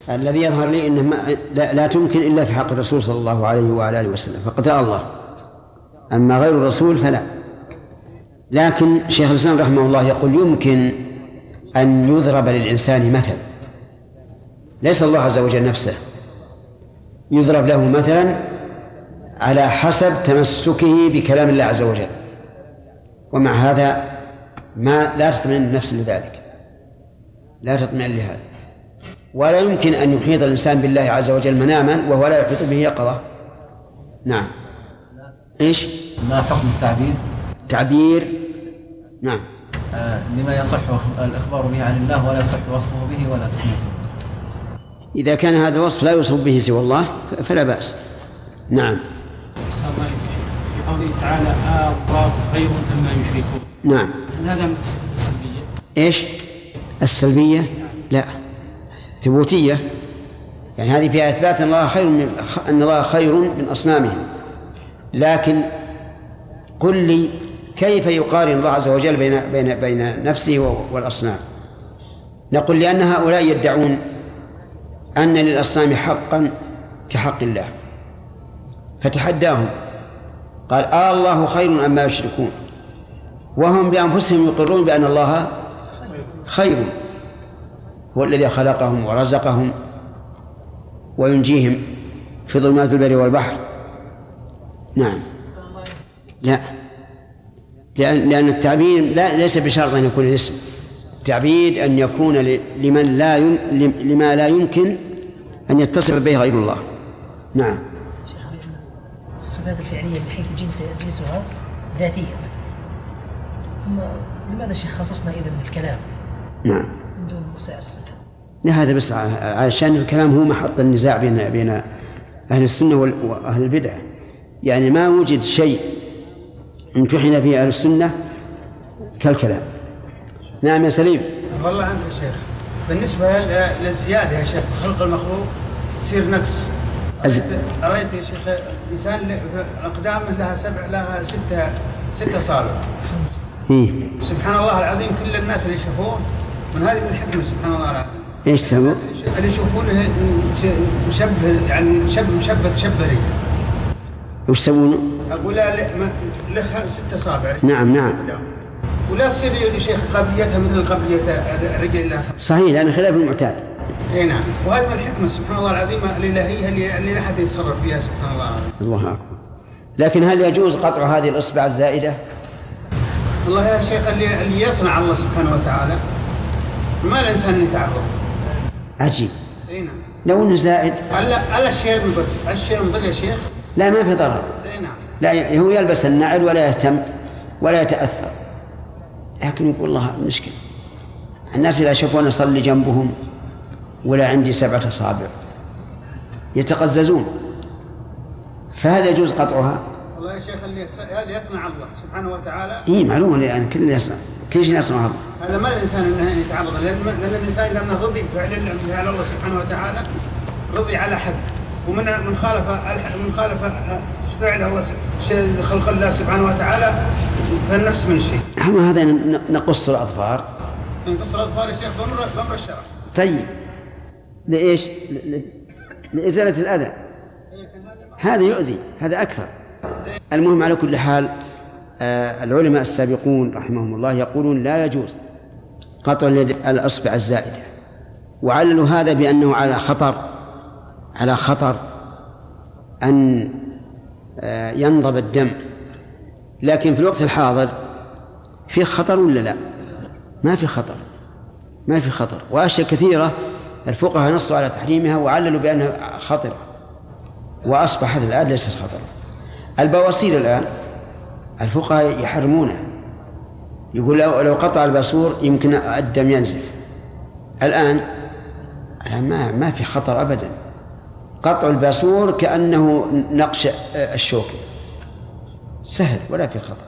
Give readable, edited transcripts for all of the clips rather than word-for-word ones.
الذي يظهر لي أنه لا تمكن إلا في حق الرسول صلى الله عليه وعلى آله وسلم فقد الله، أما غير الرسول فلا. لكن شيخ الإسلام رحمه الله يقول يمكن أن يضرب للإنسان مثل، ليس الله عز وجل نفسه، يضرب له مثلا على حسب تمسكه بكلام الله عز وجل، ومع هذا لا تطمئن النفس لذلك، لا تطمئن لهذا، ولا يمكن أن يحيط الإنسان بالله عز وجل مناما وهو لا يحيط به يقظة. نعم. إيش؟ ما حكم التعبير؟ تعبير نعم. لما يصح الإخبار به عن الله ولا يصح وصفه به ولا تسميته. إذا كان هذا وصف لا يوصف به سوى الله فلا بأس. نعم. في قوله تعالى الله خير مما يشركون. نعم. هل هذا من السلبية؟ إيش؟ السلبية؟ لا، ثبوتية، يعني هذه فيها إثبات أن الله خير من أصنامهم. لكن قل لي كيف يقارن الله عز وجل بين نفسه والأصنام؟ نقول لأن هؤلاء يدعون أن للأصنام حقا كحق الله، فتحداهم قال الله خير أما يشركون، وهم بأنفسهم يقرون بأن الله خير، هو الذي خلقهم ورزقهم وينجيهم في ظلمات البر والبحر. نعم. لا، لأن التعبير ليس بشرط أن يكون الاسم، التعبير أن يكون لما لا يمكن أن يتصف به غير الله. نعم. الصفات الفعلية من حيث جنسها ذاتية، ثم لماذا شيخ خصصنا إذن الكلام؟ نعم. من دون سائر الصفات؟ لا، هذا بس عشان الكلام هو محط النزاع بين أهل السنة وأهل البدع، يعني ما وجد شيء امتحن فيه أهل السنة كالكلام. نعم يا سليم. والله أنت يا شيخ بالنسبة للزيادة يا شيخ خلق المخلوق تصير نقص. رأيت يا شيخ الإنسان الأقدام لها 7 لها 6 أصابع. سبحان الله العظيم كل الناس اللي يشوفون من هذه من الحكمة سبحان الله العظيم. إيش تسوون؟ اللي يشوفونه مشبه يعني مشبه رجله. وش تسوون؟ أقول له 6 أصابع. نعم. ولا تصير يا شيخ قابليتها مثل قابلية الرجل الله. صحيح، لأن خلاف المعتاد. اي نعم، وهذه من الحكمة سبحان الله العظيم الإلهية اللي لا أحد يتصرف بها سبحان الله العظيم. الله أكبر. لكن هل يجوز قطع هذه الإصبع الزائدة؟ والله يا شيخ اللي يصنع الله سبحانه وتعالى ما الإنسان أن يتعرض. عجيب. اي نعم. لو إنه زائد. ألا الشيء مضر يا شيخ. لا، ما في ضرر. اي نعم. لا، هو يلبس النعل ولا يهتم ولا يتأثر، لكن يقول الله مشكلة الناس إذا شافون يصلي جنبهم ولا عندي 7 أصابع يتقززون، فهل يجوز قطعها؟ والله يا شيخ اللي يصنع الله سبحانه وتعالى معلومة، لأن كل شيء يصنع الله. هذا ما الإنسان أنه يتعرض، لأن الإنسان لأنه رضي بفعل الله سبحانه وتعالى، رضي على حد، ومن خالف فعل الله خلق الله سبحانه وتعالى فالنفس من الشيء. أما هذا نقص الأظفار. نقص الأظفار يا شيخ بأمر الشرع. طيب لإيش؟ لإزالة الأذى، هذا يؤذي، هذا أكثر. المهم على كل حال العلماء السابقون رحمهم الله يقولون لا يجوز قطع الأصبع الزائدة، وعللوا هذا بأنه على خطر أن ينضب الدم. لكن في الوقت الحاضر في خطر ولا لا؟ ما في خطر، وأشياء كثيرة الفقهاء نصوا على تحريمها وعللوا بأنها خطرة، وأصبحت الآن ليست خطرة. البواسير الآن الفقهاء يحرمونها، يقول لو قطع الباسور يمكن الدم ينزف. الآن ما في خطر أبدا، قطع الباسور كأنه نقش الشوكة، سهل ولا في خطر.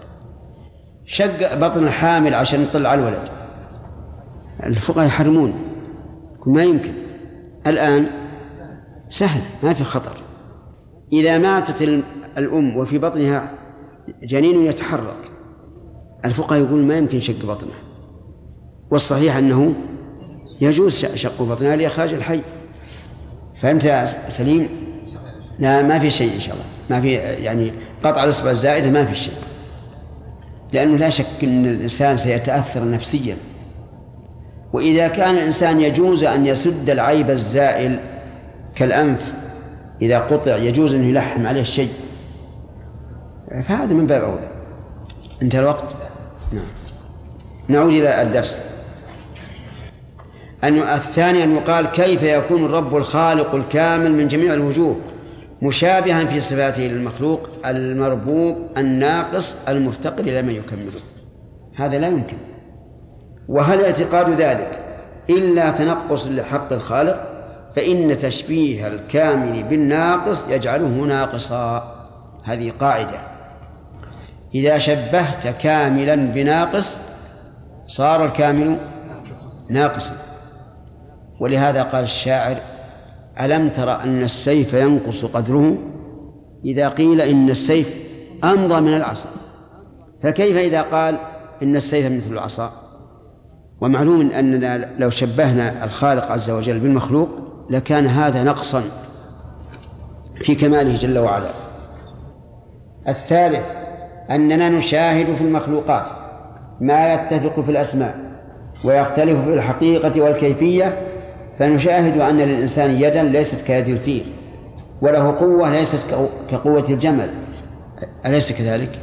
شق بطن الحامل عشان يطلع الولد الفقهاء يحرمونه، ما يمكن. الآن سهل ما في خطر. إذا ماتت الأم وفي بطنها جنين يتحرك الفقهاء يقول ما يمكن شق بطنها، والصحيح أنه يجوز شق بطنها لإخراج الحي. فهمت يا سليم؟ لا ما في شيء إن شاء الله، ما في يعني قطع الإصبع الزائدة ما في شيء، لأنه لا شك أن الإنسان سيتأثر نفسيا. وإذا كان الإنسان يجوز أن يسد العيب الزائل كالأنف إذا قطع يجوز أن يلحم عليه الشيء، فهذا من باب أولى. انتهى الوقت. نعم. نعود إلى الدرس. الثاني أن يقال كيف يكون الرب الخالق الكامل من جميع الوجوه مشابها في صفاته للمخلوق المربوب الناقص المفتقر إلى من يكمله؟ هذا لا يمكن. وهل اعتقاد ذلك إلا تنقص لحق الخالق؟ فإن تشبيه الكامل بالناقص يجعله ناقصا. هذه قاعدة، إذا شبهت كاملا بناقص صار الكامل ناقصا. ولهذا قال الشاعر: ألم تر أن السيف ينقص قدره إذا قيل إن السيف أمضى من العصا؟ فكيف إذا قال إن السيف مثل العصا؟ ومعلوم أننا لو شبهنا الخالق عز وجل بالمخلوق لكان هذا نقصا في كماله جل وعلا. الثالث أننا نشاهد في المخلوقات ما يتفق في الأسماء ويختلف في الحقيقة والكيفية، فنشاهد أن للإنسان يدا ليست كيد الفيل، وله قوة ليست كقوة الجمل، أليس كذلك؟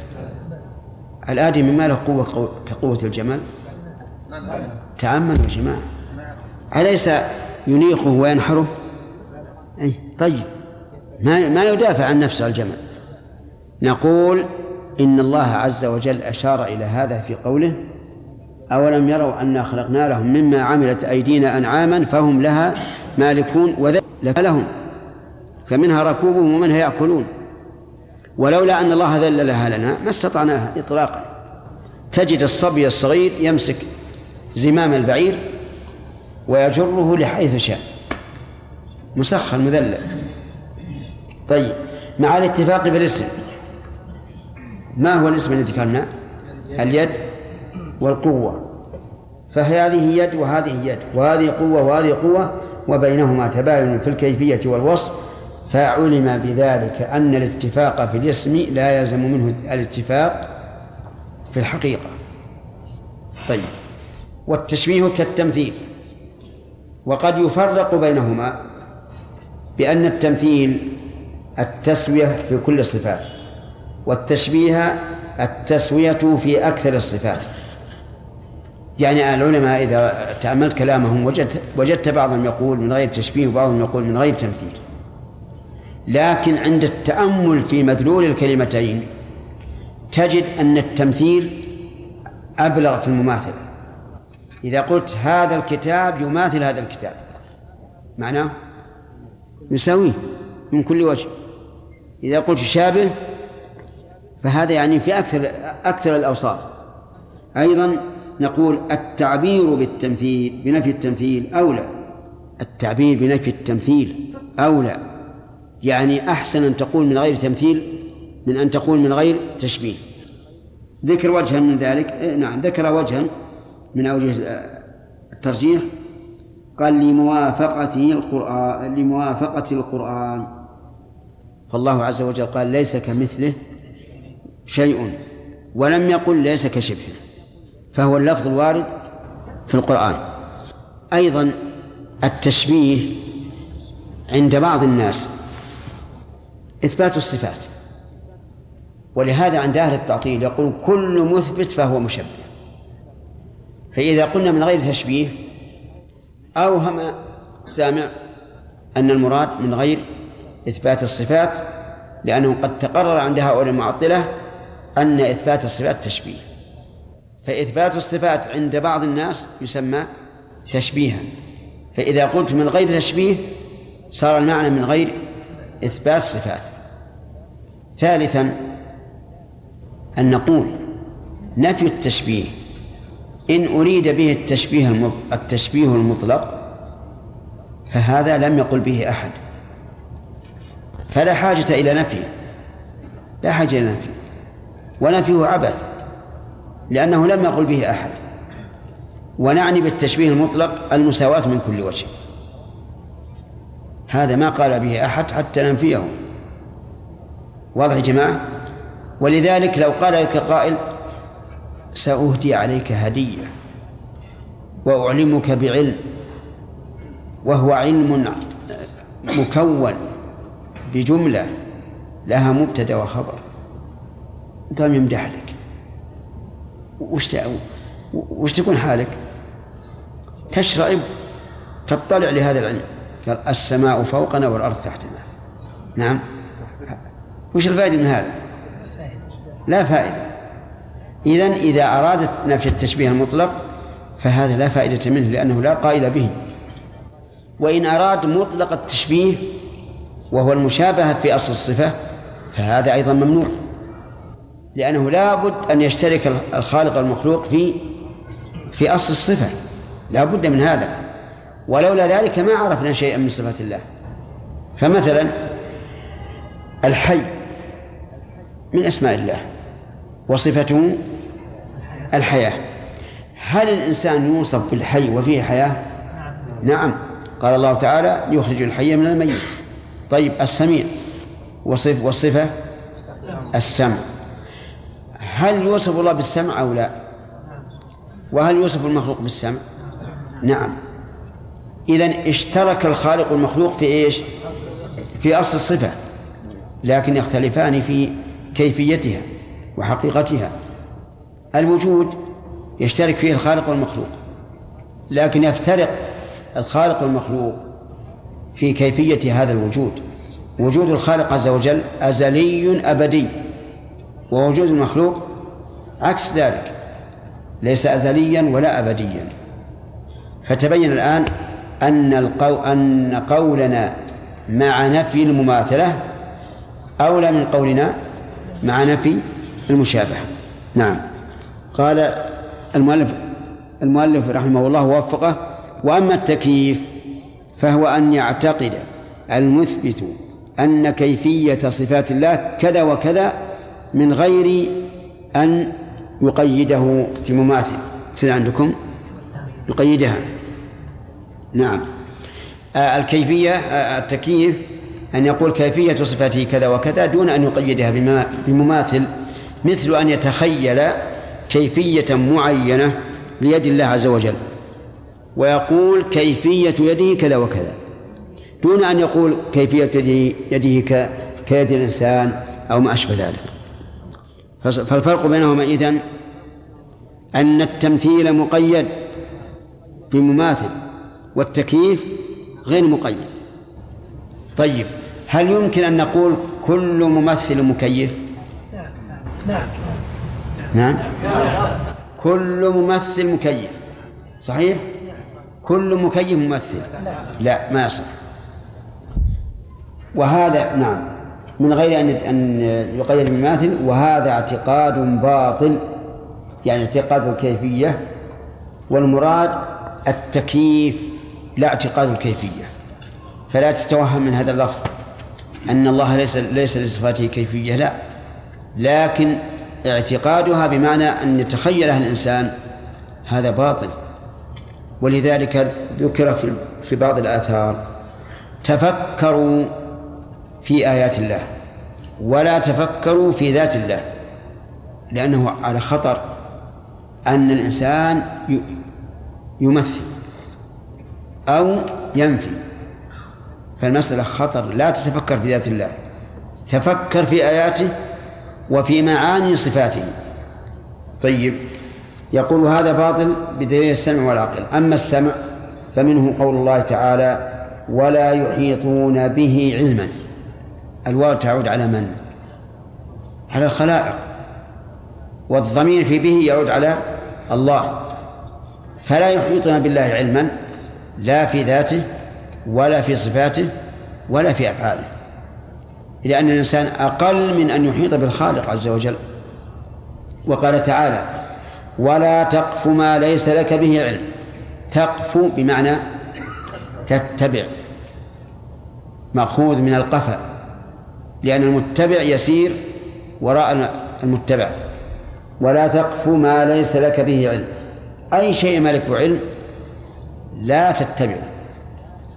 الآدمي ما له قوة كقوة الجمل؟ تأمل يا جماعة، أليس ينيخه وينحره؟ أي طيب، ما يدافع عن نفسه الجمل. نقول إن الله عز وجل أشار إلى هذا في قوله: أولم يروا أنا خلقنا لهم مما عملت أيدينا أنعاما فهم لها مالكون وذلك لهم فمنها ركوبهم ومنها يأكلون ولولا أن الله ذللها لنا ما استطعناها إطلاقا. تجد الصبي الصغير يمسك زمام البعير ويجره لحيث شاء، مسخر مذلل. طيب، مع الاتفاق بالاسم، ما هو الاسم الذي ذكرناه؟ اليد والقوة، فهذه يد وهذه يد، وهذه قوة وهذه قوة، وبينهما تباين في الكيفية والوصف، فعلم بذلك أن الاتفاق في الاسم لا يلزم منه الاتفاق في الحقيقة. طيب، والتشبيه كالتمثيل، وقد يفرق بينهما بأن التمثيل التسوية في كل الصفات، والتشبيه التسوية في أكثر الصفات. يعني العلماء إذا تأملت كلامهم وجدت بعضهم يقول من غير تشبيه وبعضهم يقول من غير تمثيل، لكن عند التأمل في مدلول الكلمتين تجد أن التمثيل أبلغ في المماثلة. إذا قلت هذا الكتاب يماثل هذا الكتاب معناه يساويه من كل وجه. إذا قلت شابه فهذا يعني في أكثر الأوصاف. أيضا نقول التعبير بالتمثيل بنفي التمثيل أولى، التعبير بنفي التمثيل أولى، يعني أحسن أن تقول من غير تمثيل من أن تقول من غير تشبيه. ذكر وجها من ذلك، نعم ذكر وجها من أوجه الترجيح، قال لموافقة القرآن، فالله عز وجل قال ليس كمثله شيء ولم يقل ليس كشبهه، فهو اللفظ الوارد في القرآن. أيضا التشبيه عند بعض الناس إثبات الصفات، ولهذا عند أهل التعطيل يقول كل مثبت فهو مشبه. فإذا قلنا من غير تشبيه أوهم السامع أن المراد من غير إثبات الصفات، لأنه قد تقرر عند هؤلاء المعطلة أن إثبات الصفات تشبيه، فإثبات الصفات عند بعض الناس يسمى تشبيها. فإذا قلت من غير تشبيه صار المعنى من غير إثبات صفات. ثالثا أن نقول نفي التشبيه إن أريد به التشبيه المطلق فهذا لم يقل به أحد، فلا حاجة إلى نفيه، لا حاجة إلى نفيه، ونفيه عبث لأنه لم يقل به أحد. ونعني بالتشبيه المطلق المساواة من كل وجه. هذا ما قال به أحد حتى ننفيه. واضح يا جماعة؟ ولذلك لو قال لك قائل سأهدي عليك هدية وأعلمك بعلم وهو علم مكون بجملة لها مبتدأ وخبر، قام يمدح لك، وش تكون حالك؟ تشرئب تطلع لهذا العلم. قال السماء فوقنا والأرض تحتنا. نعم، وش الفائدة من هذا؟ لا فائدة. إذن إذا أرادت نفي التشبيه المطلق فهذا لا فائدة منه لأنه لا قائل به. وإن أراد مطلق التشبيه وهو المشابهة في أصل الصفة فهذا أيضا ممنوع، لأنه لا بد أن يشترك الخالق والمخلوق في أصل الصفة، لا بد من هذا، ولولا ذلك ما عرفنا شيئا من صفات الله. فمثلا الحي من أسماء الله وصفته الحياة، هل الإنسان يوصف بالحي وفيه حياة؟ نعم، قال الله تعالى يخرج الحي من الميت. طيب السميع والصفة السمع، هل يوصف الله بالسمع أو لا؟ وهل يوصف المخلوق بالسمع؟ نعم. إذن اشترك الخالق والمخلوق في إيش؟ في أصل الصفة، لكن يختلفان في كيفيتها وحقيقتها. الوجود يشترك فيه الخالق والمخلوق، لكن يفترق الخالق والمخلوق في كيفية هذا الوجود. وجود الخالق عز وجل أزلي أبدي، ووجود المخلوق عكس ذلك، ليس أزليا ولا أبديا. فتبين الآن أن قولنا مع نفي المماثلة أولى من قولنا مع نفي المشابهة. نعم. قال المؤلف رحمه الله ووفقه: وأما التكييف فهو أن يعتقد المثبت أن كيفية صفات الله كذا وكذا من غير أن يقيده في مماثل. سيد عندكم يقيدها. نعم. الكيفية التكييف أن يقول كيفية صفاته كذا وكذا دون أن يقيدها بمماثل، مثل أن يتخيل كيفية معينة ليد الله عز وجل ويقول كيفية يده كذا وكذا، دون أن يقول كيفية يده كيد الإنسان أو ما أشبه ذلك. فالفرق بينهما إذن أن التمثيل مقيد بمماثل والتكييف غير مقيد. طيب، هل يمكن أن نقول كل ممثل مكيف؟ نعم. كل ممثل مكيف صحيح؟ كل مكيف ممثل؟ لا، ما يصح. وهذا نعم من غير أن يقيد بمماثل، وهذا اعتقاد باطل، يعني اعتقاد الكيفية، والمراد التكييف لا اعتقاد الكيفية. فلا تتوهم من هذا اللفظ أن الله ليس لصفاته كيفية، لا، لكن اعتقادها بمعنى أن يتخيلها الإنسان هذا باطل. ولذلك ذكر في بعض الآثار: تفكروا في آيات الله ولا تفكروا في ذات الله، لأنه على خطر أن الإنسان يمثل أو ينفي، فالمسألة خطر. لا تتفكر في ذات الله، تفكر في آياته وفي معاني صفاته. طيب، يقول هذا باطل بدليل السمع والعقل. أما السمع فمنه قول الله تعالى: ولا يحيطون به علما. الواو تعود على من؟ على الخلائق، والضمير في به يعود على الله، فلا يحيطون بالله علما لا في ذاته ولا في صفاته ولا في أفعاله، لأن الإنسان أقل من أن يحيط بالخالق عز وجل. وقال تعالى: ولا تقف ما ليس لك به علم. تقف بمعنى تتبع، مأخوذ من القفا، لأن المتبع يسير وراء المتبع. ولا تقف ما ليس لك به علم، أي شيء ما لك علم لا تتبعه.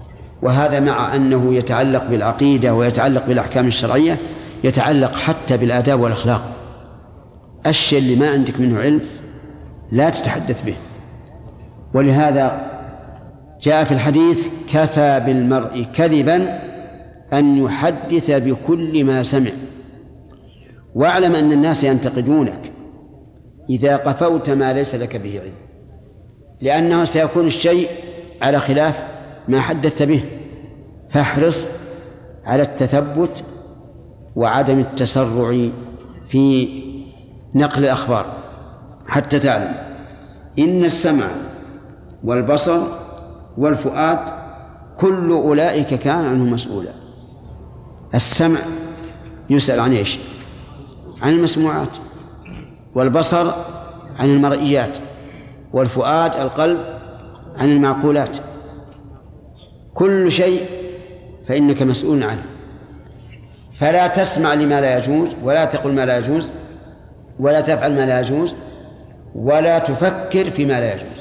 وهذا مع أنه يتعلق بالعقيدة ويتعلق بالأحكام الشرعية، يتعلق حتى بالآداب والأخلاق. الشيء اللي ما عندك منه علم لا تتحدث به. ولهذا جاء في الحديث: كفى بالمرء كذبا أن يحدث بكل ما سمع. واعلم أن الناس ينتقدونك إذا قفوت ما ليس لك به علم، لأنه سيكون الشيء على خلاف ما حدثت به. فاحرص على التثبت وعدم التسرع في نقل الأخبار حتى تعلم إن السمع والبصر والفؤاد كل أولئك كان عنه مسؤولا. السمع يسأل عن إيش؟ عن المسموعات، والبصر عن المرئيات، والفؤاد القلب عن المعقولات. كل شيء فإنك مسؤول عنه. فلا تسمع لما لا يجوز، ولا تقل ما لا يجوز، ولا تفعل ما لا يجوز، ولا تفكر فيما لا يجوز.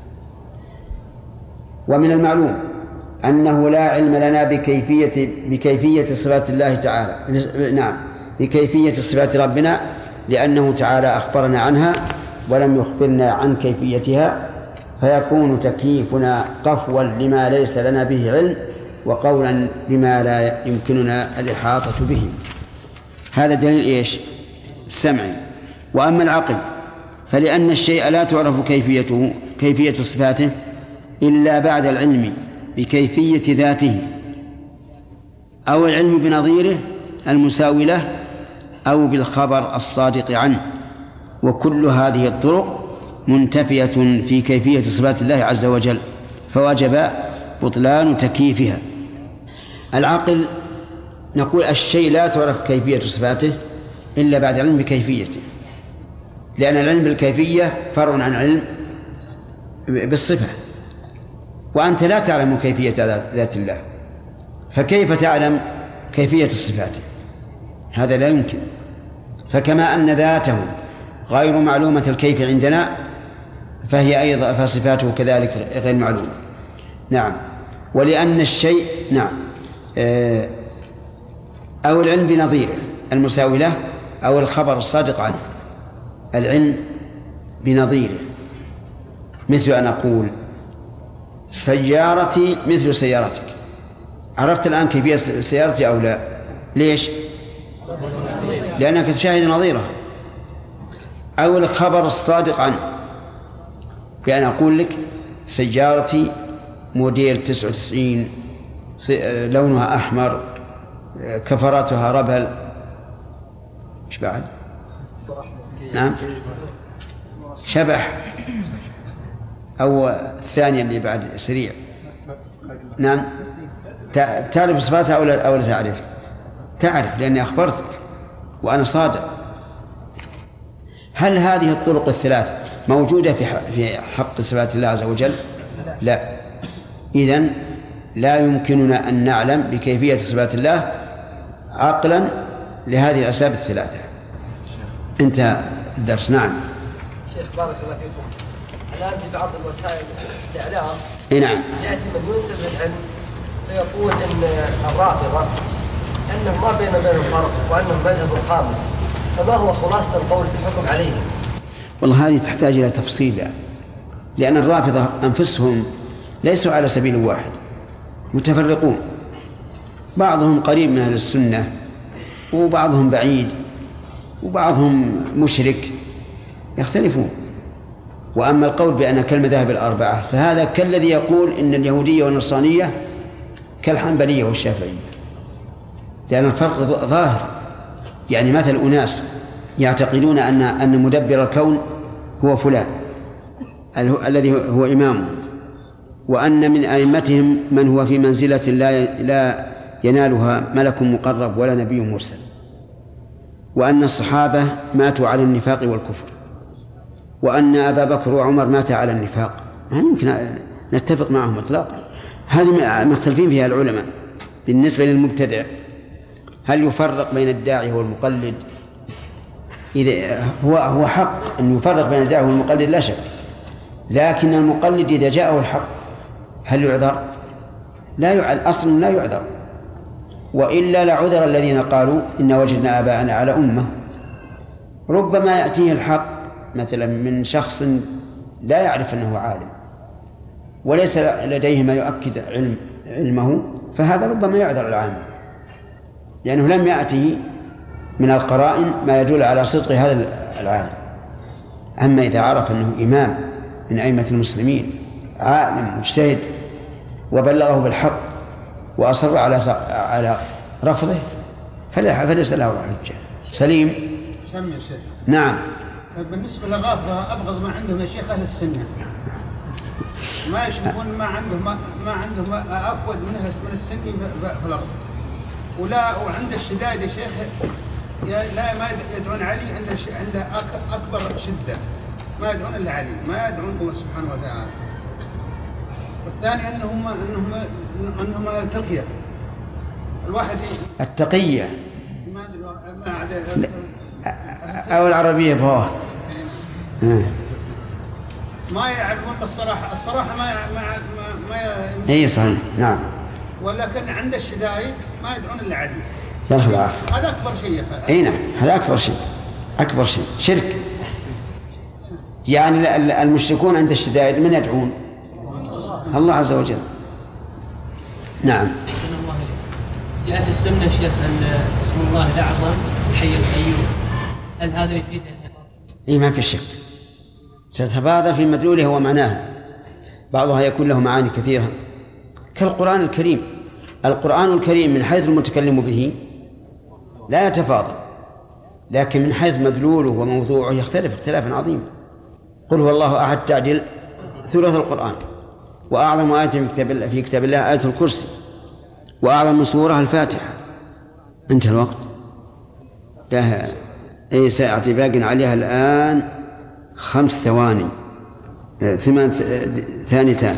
ومن المعلوم أنه لا علم لنا بكيفية صفات الله تعالى، نعم، بكيفية صفات ربنا، لأنه تعالى أخبرنا عنها ولم يخبرنا عن كيفيتها، فيكون تكييفنا قفوا لما ليس لنا به علم، وقولا بما لا يمكننا الإحاطة به. هذا دليل إيش؟ السمعي. وأما العقل فلأن الشيء لا تعرف كيفية صفاته إلا بعد العلم بكيفية ذاته، أو العلم بنظيره المساوي له، أو بالخبر الصادق عنه. وكل هذه الطرق منتفية في كيفية صفات الله عز وجل، فوجب بطلان تكييفها. العقل نقول الشيء لا تعرف كيفية صفاته إلا بعد العلم بكيفيته، لأن العلم بالكيفية فرع عن علم بالصفة، وأنت لا تعلم كيفية ذات الله، فكيف تعلم كيفية الصفات؟ هذا لا يمكن. فكما أن ذاته غير معلومة الكيف عندنا، فهي أيضا فصفاته كذلك غير معلومة. نعم. ولأن الشيء نعم أو العلم بنظيره المساوي له، أو الخبر الصادق عنه. العلم بنظيره مثل أن أقول سيارتي مثل سيارتك. عرفت الآن كيفية سيارتي أو لا؟ ليش؟ لأنك تشاهد نظيرها. أو الخبر الصادق عنه، بأن أقول لك سيارتي موديل 99 لونها أحمر كفراتها ربل. إيش بعد؟ نعم شبح. أو الثانية اللي بعد سريع. نعم تعرف صفاتها أو لا تعرف؟ تعرف لأني أخبرتك وأنا صادق. هل هذه الطرق الثلاث موجودة في حق صفات الله عز وجل؟ لا. إذن لا يمكننا أن نعلم بكيفية صفات الله عقلا لهذه الأسباب الثلاثة. انتهى الدرس. نعم شيخ بارك الله فيكم. الآن في بعض الوسائل الإعلام نعم يأتي من ينسب للعلم فيقول إن الرافضة أنه ما بينهم فرق وأنهم مذهب خامس، فما هو خلاصة القول في الحكم عليهم؟ والله هذه تحتاج إلى تفصيل، لأن الرافضة أنفسهم ليسوا على سبيل واحد، متفرقون، بعضهم قريب من أهل السنة وبعضهم بعيد وبعضهم مشرك، يختلفون. وأما القول بأن كالمذاهب الأربعة فهذا كالذي يقول إن اليهودية والنصرانية كالحنبلية والشافعية، لأن الفرق ظاهر. يعني مثل أناس يعتقدون أن مدبر الكون هو فلان الذي هو إمامه، وأن من أئمتهم من هو في منزلة لا ينالها ملك مقرب ولا نبي مرسل، وأن الصحابة ماتوا على النفاق والكفر، وأن أبا بكر وعمر ماتا على النفاق. ما يمكن نتفق معهم إطلاقا. هذه مختلفين فيها العلماء. بالنسبة للمبتدع هل يفرق بين الداعي والمقلد؟ إذا هو حق أن يفرق بين الداعي والمقلد لا شك، لكن المقلد إذا جاءه الحق هل يعذر؟ الأصل لا يعذر، وإلا لعذر الذين قالوا إن وجدنا آباءنا على أمة. ربما يأتيه الحق مثلا من شخص لا يعرف أنه عالم وليس لديه ما يؤكد علمه، فهذا ربما يعذر العالم لأنه لم يأتي من القرائن ما يدل على صدق هذا العالم. أما إذا عرف أنه إمام من أئمة المسلمين عالم مجتهد وبلغه بالحق وأصر على رفضه فليس له حجة. سليم. سمي يا شيخ. نعم. بالنسبة للرافضة أبغض ما عندهم يا شيخ أهل السنة، ما يشوفون ما عندهم أفود من السني في الأرض، وعند الشدائد يا شيخ لا ما يدعون علي عند أكبر شدة، ما يدعون إلا علي، ما يدعون الله سبحانه وتعالى. والثاني أنهم التقية، الواحد التقية أو العربية بهواه ما يعرفون الصراحة ما أي صحيح. نعم. ولكن عند الشدائد ما يدعون إلا علي. هذا أكبر شيء. أي نعم، هذا أكبر شيء شرك. يعني المشركون عند الشدائد من يدعون؟ الله عز وجل. نعم. جاء في السنة شيخ أن اسم الله الأعظم الحي القيوم، هل هذا يفيد؟ إيه ما في شك، ستتبادر في مدلولها ومعناها، بعضها يكون له معاني كثيرة كالقرآن الكريم. القرآن الكريم من حيث المتكلم به لا يتفاضل، لكن من حيث مدلوله وموضوعه يختلف اختلافا عظيما. قل هو الله أحد تعدل ثلث القرآن، وأعظم آية في كتاب الله آية الكرسي، وأعظم من سورة الفاتحة. انتهى الوقت. لها أي ساعة باق عليها الآن 5 ثواني 8 ثانيتان.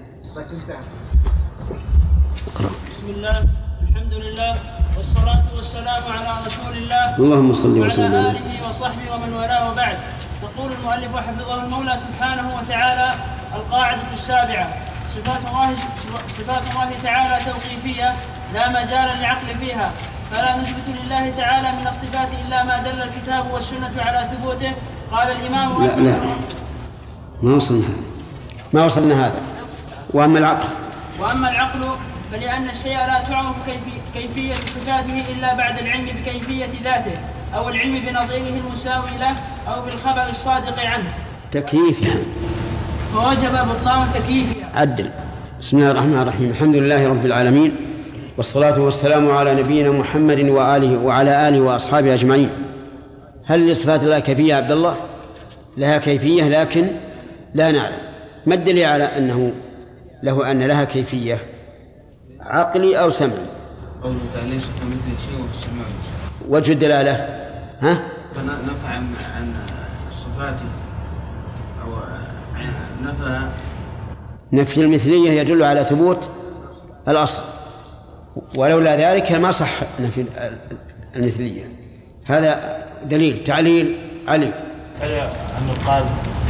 بسم الله الحمد لله والصلاة والسلام على رسول الله اللهم صل وسلم وعلى آله وصحبه ومن والاه وبعد. يقول المؤلف حفظه المولى سبحانه وتعالى: القاعدة السابعة: صفات الله تعالى توقيفية لا مجال للعقل فيها، فلا نثبت لله تعالى من الصفات إلا ما دل الكتاب والسنة على ثبوته. قال الإمام لا ما وصلنا هذا. وأما العقل فلأن الشيء لا تعرف كيفية صفاته إلا بعد العلم بكيفية ذاته، أو العلم بنظيره المساوي له، أو بالخبر الصادق عنه تكييفها، فوجب بطلان تكييفها. عدل. بسم الله الرحمن الرحيم. الحمد لله رب العالمين، والصلاة والسلام على نبينا محمد وعلى آله وأصحابه أجمعين. هل لصفات الله كيفية يا عبد الله؟ لها كيفية لكن لا نعلم. ما الدليل على أن لها كيفية؟ عقلي أو سمعي؟ قوله تعالى ليس كمثله شيء وفي السماء. وجه الدلالة نفى عن صفاته أو نفي المثلية يدل على ثبوت الأصل، ولولا ذلك ما صح نفي المثلية. هذا دليل. تعليل علي أنه قال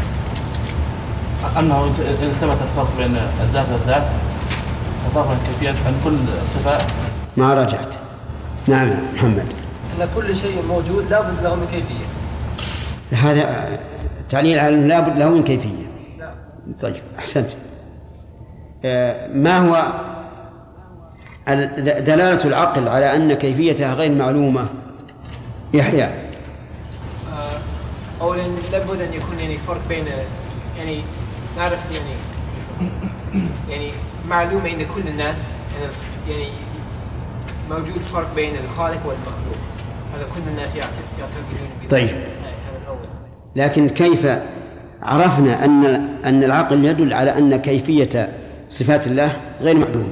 أنه إذا ثبت الفرق بين الذات والذات الفرق بين كيفية عن كل صفات ما رجعت. نعم محمد. أن كل شيء موجود لا بد له من كيفية. هذا تعليل على لا بد له من كيفية. لا. طيب أحسنت. ما هو دلالة العقل على أن كيفيتها غير معلومة؟ يحيى. أولا لابد أن يكون فرق بين نعرف معلومة عند كل الناس موجود فرق بين الخالق والمخلوق، هذا كل الناس يعتقدون به. طيب. هذا الأول. لكن كيف عرفنا أن العقل يدل على أن كيفية صفات الله غير معلومة؟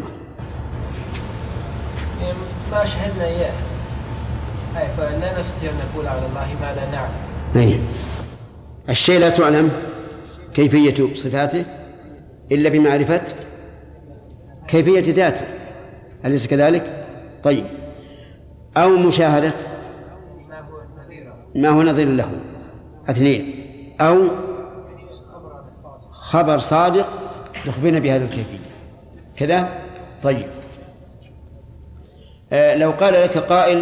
ما شهدنا إياه، فلا نستطيع أن نقول على الله ما لا نعلم. أي الشيء لا تعلم كيفية صفاته إلا بمعرفة كيفية ذاته، أليس كذلك؟ طيب. أو مشاهدة ما هو نظير له، 2. أو خبر صادق يخبرنا بهذه الكيفية كذا. طيب، لو قال لك قائل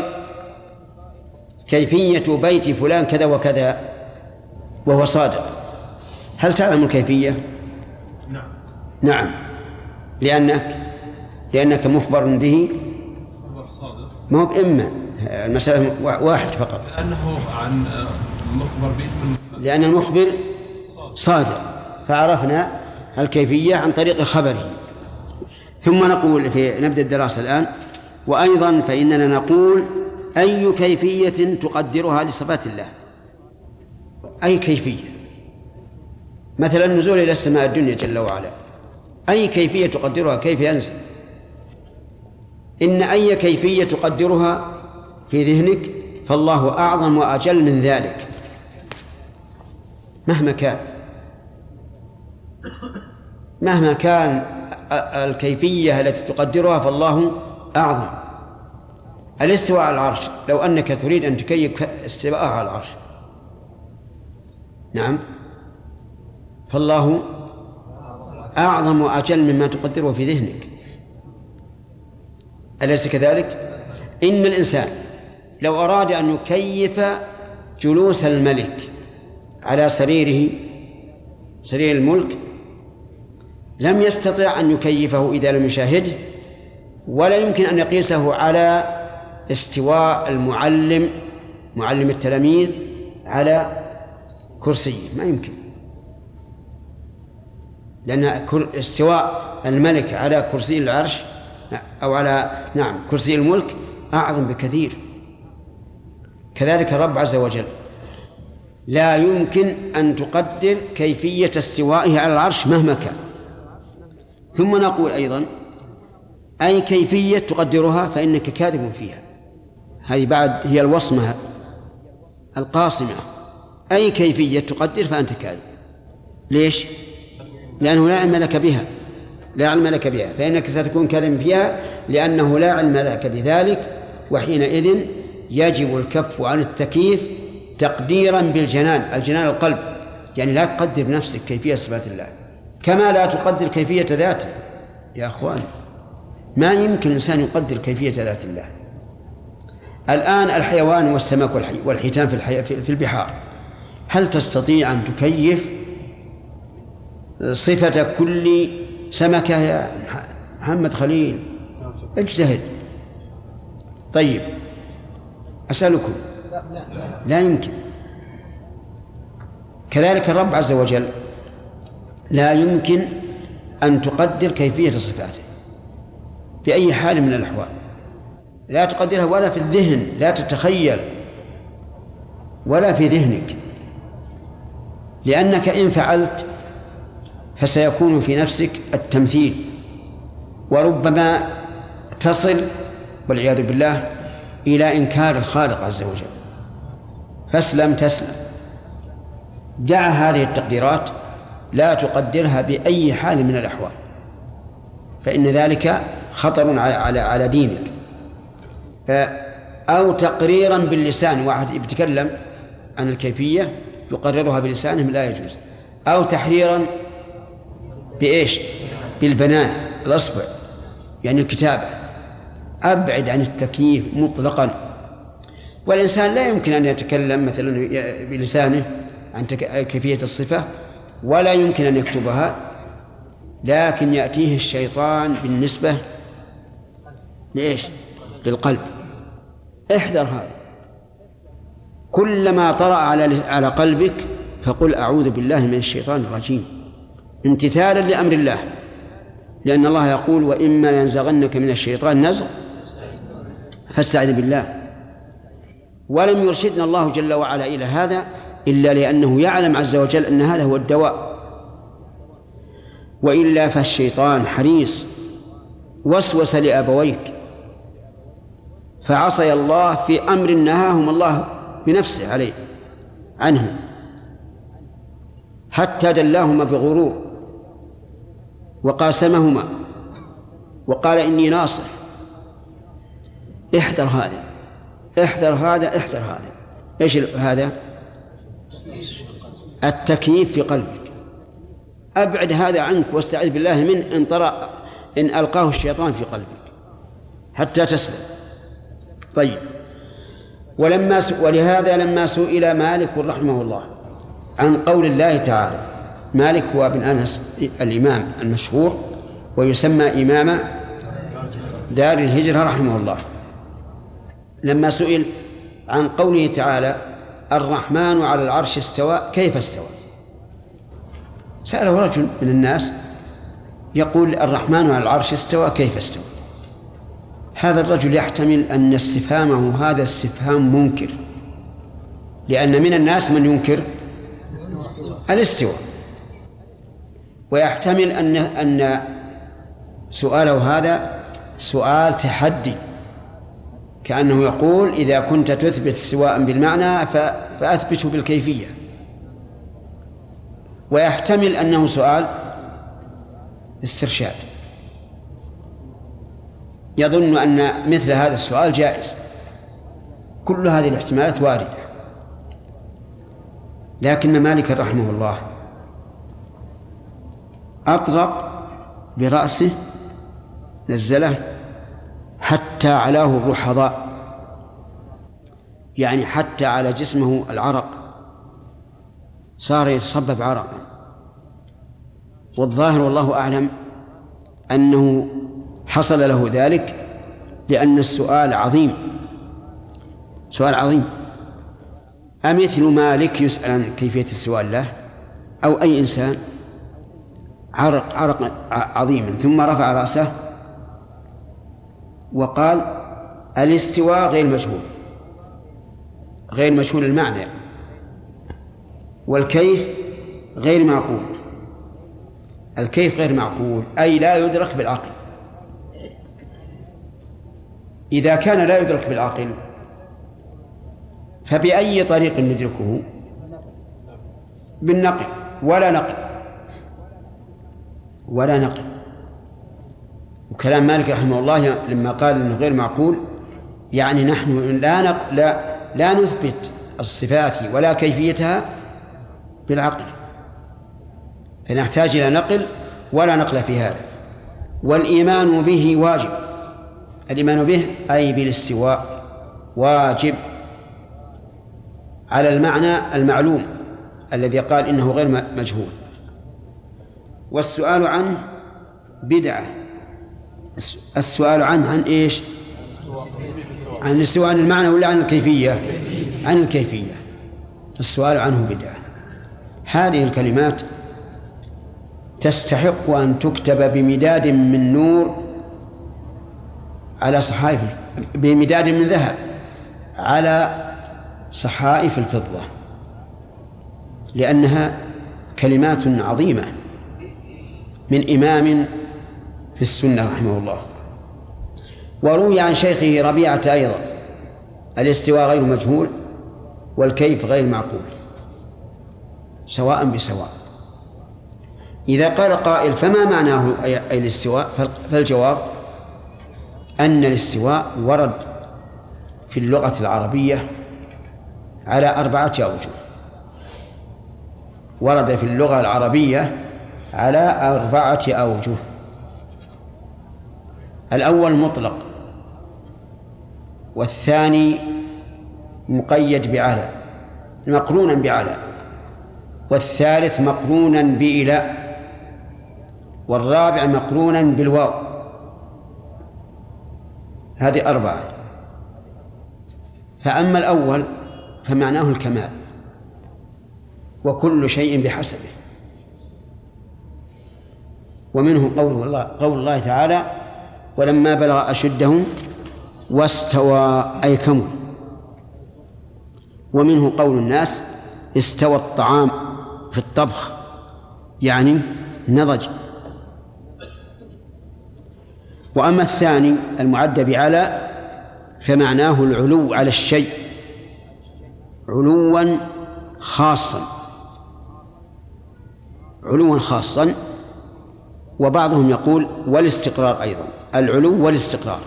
كيفية بيت فلان كذا وكذا وهو صادق، هل تعلم الكيفية؟ نعم، لأنك مخبر به، ما هو بإما المسألة واحد فقط، لأنه عن مخبر به لأن المخبر صادق، فعرفنا الكيفية عن طريق خبره. ثم نقول نبدأ الدراسة الآن. وأيضا فإننا نقول أي كيفية تقدرها لصفات الله، أي كيفية، مثلا النزول إلى السماء الدنيا جل وعلا، أي كيفية تقدرها، كيف ينزل، إن أي كيفية تقدرها في ذهنك فالله أعظم وأجل من ذلك مهما كان الكيفية التي تقدرها فالله أعظم. الاستواء على العرش، لو أنك تريد أن تكيف استواء على العرش، نعم، فالله أعظم وأجل مما تقدره في ذهنك، أليس كذلك؟ إن الإنسان لو أراد أن يكيف جلوس الملك على سرير الملك لم يستطع أن يكيفه إذا لم يشاهده، ولا يمكن أن يقيسه على استواء معلم التلاميذ على كرسيه، ما يمكن، لأن استواء الملك على كرسي العرش أو على كرسي الملك أعظم بكثير. كذلك الرب عز وجل لا يمكن أن تقدر كيفية استوائه على العرش مهما كان. ثم نقول أيضا أي كيفية تقدرها فإنك كاذب فيها، هذه بعد هي الوصمة القاصمة، أي كيفية تقدر فأنت كاذب. ليش؟ لأنه لا علم لك بها، فإنك ستكون كاذب فيها لأنه لا علم لك بذلك، وحينئذ يجب الكف عن التكييف تقديرا بالجنان، الجنان القلب، يعني لا تقدر بنفسك كيفية صفات الله كما لا تقدر كيفية ذاته. يا أخوان، ما يمكن الإنسان يقدر كيفية ذات الله. الآن الحيوان والسمك والحيتان في البحار، هل تستطيع أن تكيف صفة كل سمكة يا محمد خليل؟ اجتهد. طيب أسألكم، لا يمكن. كذلك الرب عز وجل لا يمكن أن تقدر كيفية صفاته بأي حال من الأحوال، لا تقدرها ولا في الذهن، لا تتخيل ولا في ذهنك، لأنك إن فعلت فسيكون في نفسك التمثيل، وربما تصل والعياذ بالله إلى إنكار الخالق عز وجل. فاسلم تسلم. دع هذه التقديرات، لا تقدرها بأي حال من الأحوال، فإن ذلك خطر على دينك. أو تقريرا باللسان، واحد يتكلم عن الكيفية يقررها بلسانه لا يجوز. أو تحريرا بإيش؟ بالبنان، الأصبع، يعني الكتابة. أبعد عن التكييف مطلقا. والإنسان لا يمكن أن يتكلم مثلا بلسانه عن كيفية الصفة، ولا يمكن أن يكتبها، لكن يأتيه الشيطان بالنسبة لإيش؟ للقلب. احذر هذا. كلما طرأ على قلبك فقل أعوذ بالله من الشيطان الرجيم، امتثالا لأمر الله، لأن الله يقول وإما ينزغنك من الشيطان نزغ فاستعذ بالله. ولم يرشدنا الله جل وعلا إلى هذا إلا لأنه يعلم عز وجل أن هذا هو الدواء، وإلا فالشيطان حريص، وسوس لأبويك فعصي الله في أمر نهاهم الله بنفسه عليه عنه، حتى دلاهما بغرور وقاسمهما وقال إني ناصح. احذر هذا، احذر هذا، احذر هذا. ايش هذا؟ التكييف في قلبك. أبعد هذا عنك واستعذ بالله منه إن طرأ إن ألقاه الشيطان في قلبك حتى تسلم. طيب، ولهذا لما سئل مالك رحمه الله عن قول الله تعالى، مالك هو ابن أنس الإمام المشهور ويسمى إمام دار الهجرة رحمه الله، لما سئل عن قوله تعالى الرحمن على العرش استوى كيف استوى، سأله رجل من الناس يقول الرحمن على العرش استوى كيف استوى. هذا الرجل يحتمل أن استفهامه هذا استفهام منكر، لأن من الناس من ينكر الاستواء، ويحتمل أن سؤاله هذا سؤال تحدي، كأنه يقول إذا كنت تثبت استواء بالمعنى فأثبته بالكيفية، ويحتمل أنه سؤال استرشاد، يظن أن مثل هذا السؤال جائز. كل هذه الاحتمالات واردة، لكن مالك رحمه الله أطرق برأسه نزله حتى علاه الرحضاء، يعني حتى على جسمه العرق، صار يتصبب عرقا. والظاهر والله أعلم أنه حصل له ذلك لأن السؤال عظيم، سؤال عظيم. أمثل مالك يسأل عن كيفية السؤال له أو أي إنسان عرق عظيما، ثم رفع رأسه وقال الاستواء غير مجهول، غير مجهول المعنى، والكيف غير معقول. الكيف غير معقول أي لا يدرك بالعقل. إذا كان لا يدرك بالعقل فبأي طريق ندركه؟ بالنقل، ولا نقل. وكلام مالك رحمه الله لما قال إنه غير معقول يعني نحن لا نثبت الصفات ولا كيفيتها بالعقل، فنحتاج إلى نقل ولا نقل في هذا. والإيمان به واجب، الإيمان به أي بالاستواء واجب على المعنى المعلوم الذي قال إنه غير مجهول. والسؤال عنه بدعة. السؤال عنه عن إيش؟ عن الاستواء، عن المعنى ولا عن الكيفية؟ عن الكيفية. السؤال عنه بدعة. هذه الكلمات تستحق أن تكتب بمداد من نور على صحائف، بمداد من ذهب على صحائف الفضة، لأنها كلمات عظيمة من إمام في السنة رحمه الله. وروي عن شيخه ربيعة أيضا الاستواء غير مجهول والكيف غير معقول سواء بسواء. إذا قال قائل فما معناه أي الاستواء؟ فالجواب أن الاستواء ورد في اللغة العربية على 4 أوجه. ورد في اللغة العربية على 4 أوجه. الأول مطلق، والثاني مقيد بعلى مقرونا بعلى، والثالث مقرونا بإلى، والرابع مقرونا بالواو. هذه 4. فأما الأول فمعناه الكمال، وكل شيء بحسبه. ومنه قول الله تعالى ولما بلغ أشده واستوى أي كمل. ومنه قول الناس استوى الطعام في الطبخ يعني نضج. وأما الثاني المعد بعلى فمعناه العلو على الشيء علوا خاصا، وبعضهم يقول والاستقرار أيضا، العلو والاستقرار.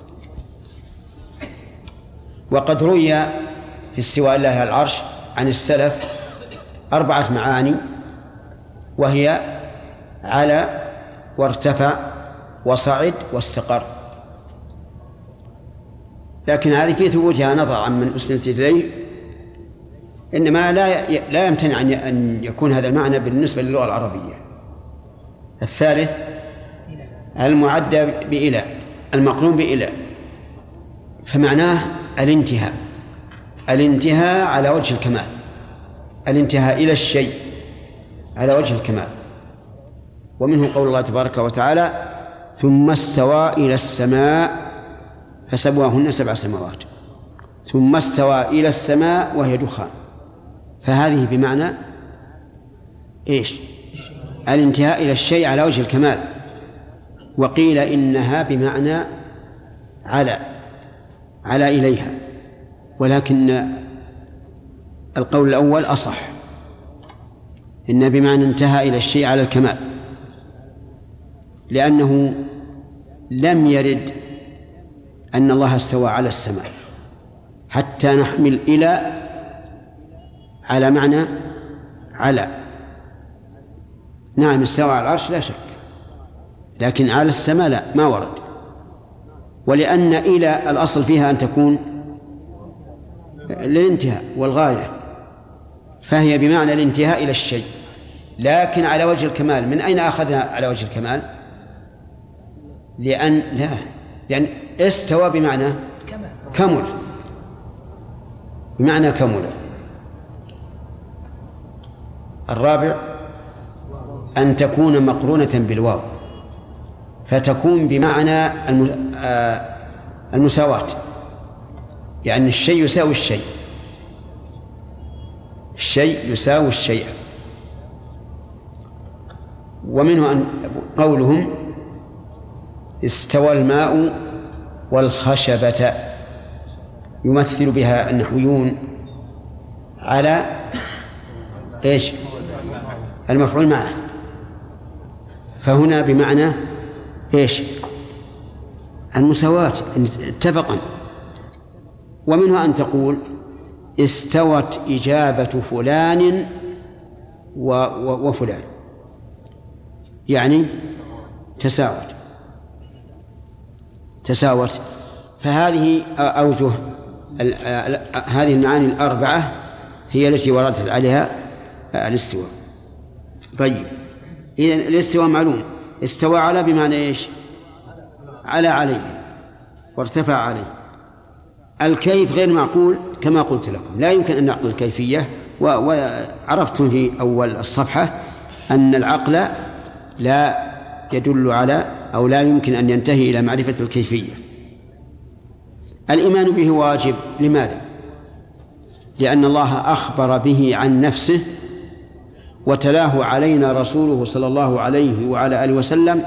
وقد روي في استواء الله على العرش عن السلف 4 معاني، وهي على وارتفع وصعد واستقر. لكن هذه في ثبوتها نظر عن من أسندت إليه، إنما لا يمتنع أن يكون هذا المعنى بالنسبة للغة العربية. الثالث المعدى بإلى، المقرون بإلى، فمعناه الانتهاء على وجه الكمال، الانتهاء إلى الشيء على وجه الكمال. ومنه قول الله تبارك وتعالى: ثم استوى إلى السماء فسواهن 7 سماوات. ثم استوى إلى السماء وهي دخان، فهذه بمعنى إيش؟ الانتهاء إلى الشيء على وجه الكمال. وقيل إنها بمعنى على إليها، ولكن القول الأول أصح، إن بمعنى انتهى إلى الشيء على الكمال، لأنه لم يرد أن الله استوى على السماء حتى نحمل إلى على معنى على. نعم استوى على العرش لا شك، لكن على السماء لا، ما ورد. ولأن إلى الأصل فيها أن تكون للانتهاء والغاية، فهي بمعنى الانتهاء إلى الشيء، لكن على وجه الكمال. من أين أخذها على وجه الكمال؟ لأن استوى بمعنى كمل، بمعنى كمل. الرابع أن تكون مقرونة بالواو، فتكون بمعنى المساواة، يعني الشيء يساوي الشيء، الشيء يساوي الشيء. ومنه أن قولهم استوى الماء والخشبة، يمثل بها النحويون على إيش؟ المفعول معه، فهنا بمعنى إيش؟ المساواة، اتفقا. ومنها أن تقول استوت إجابة فلان وفلان، يعني تساوت. فهذه أوجه هذه المعاني الأربعة هي التي وردت عليها الاستواء. طيب، إذن الاستواء معلوم، استوى على بمعنى إيش؟ عليه وارتفع عليه. الكيف غير معقول كما قلت لكم، لا يمكن أن نعقل الكيفية، وعرفتم في أول الصفحة أن العقل لا يدل على أو لا يمكن أن ينتهي إلى معرفة الكيفية. الإيمان به واجب. لماذا؟ لأن الله أخبر به عن نفسه وتلاه علينا رسوله صلى الله عليه وعلى آله وسلم،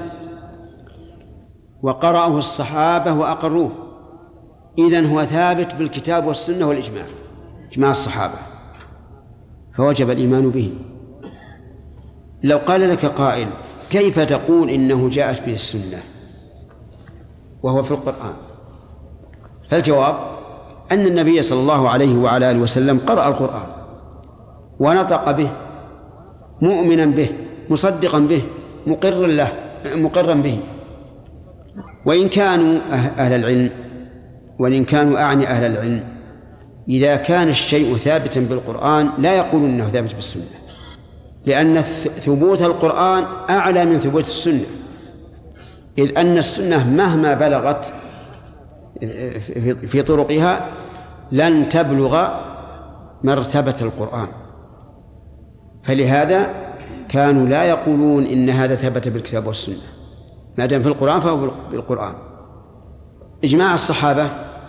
وقرأه الصحابة وأقروه. إذن هو ثابت بالكتاب والسنة والإجماع، إجماع الصحابة، فوجب الإيمان به. لو قال لك قائل: كيف تقول إنه جاءت به السنة وهو في القرآن؟ فالجواب أن النبي صلى الله عليه وعلى آله وسلم قرأ القرآن ونطق به، مؤمنا به، مصدقا به، مقرا به. وإن كانوا أهل العلم، وإن كانوا أعني أهل العلم، إذا كان الشيء ثابتا بالقرآن لا يقولون أنه ثابت بالسنة، لأن ثبوت القرآن أعلى من ثبوت السنة، إذ أن السنة مهما بلغت في طرقها لن تبلغ مرتبة القرآن. فلهذا كانوا لا يقولون إن هذا ثبت بالكتاب والسنة، ما دام في القرآن فهو بالقرآن. إجماع الصحابة،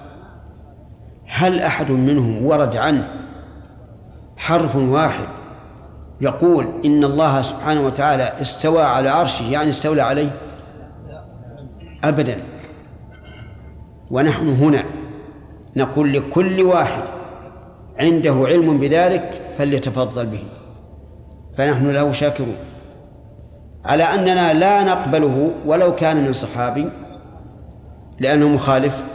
هل أحد منهم ورد عنه حرف واحد يقول إن الله سبحانه وتعالى استوى على عرشه يعني استولى عليه؟ أبدا. ونحن هنا نقول لكل واحد عنده علم بذلك فليتفضل به، فنحن له شاكرون على أننا لا نقبله ولو كان من صحابي، لأنه مخالف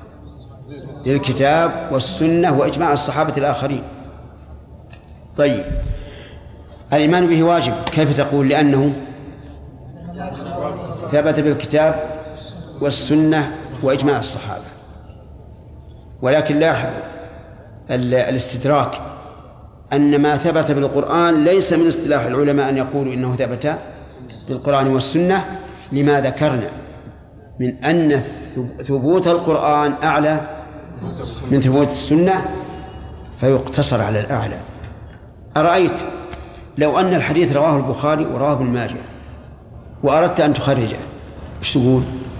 للكتاب والسنة وإجماع الصحابة الآخرين. طيب، الإيمان به واجب. كيف تقول؟ لأنه ثبت بالكتاب والسنة وإجماع الصحابة. ولكن لاحظوا الاستدراك أن ما ثبت بالقرآن ليس من اصطلاح العلماء أن يقولوا إنه ثبت بالقرآن والسنة، لما ذكرنا من أن ثبوت القرآن أعلى من ثبوت السنة، فيقتصر على الأعلى. أرأيت لو أن الحديث رواه البخاري ورواه ابن ماجه وأردت أن تخرجه، ايش تقول؟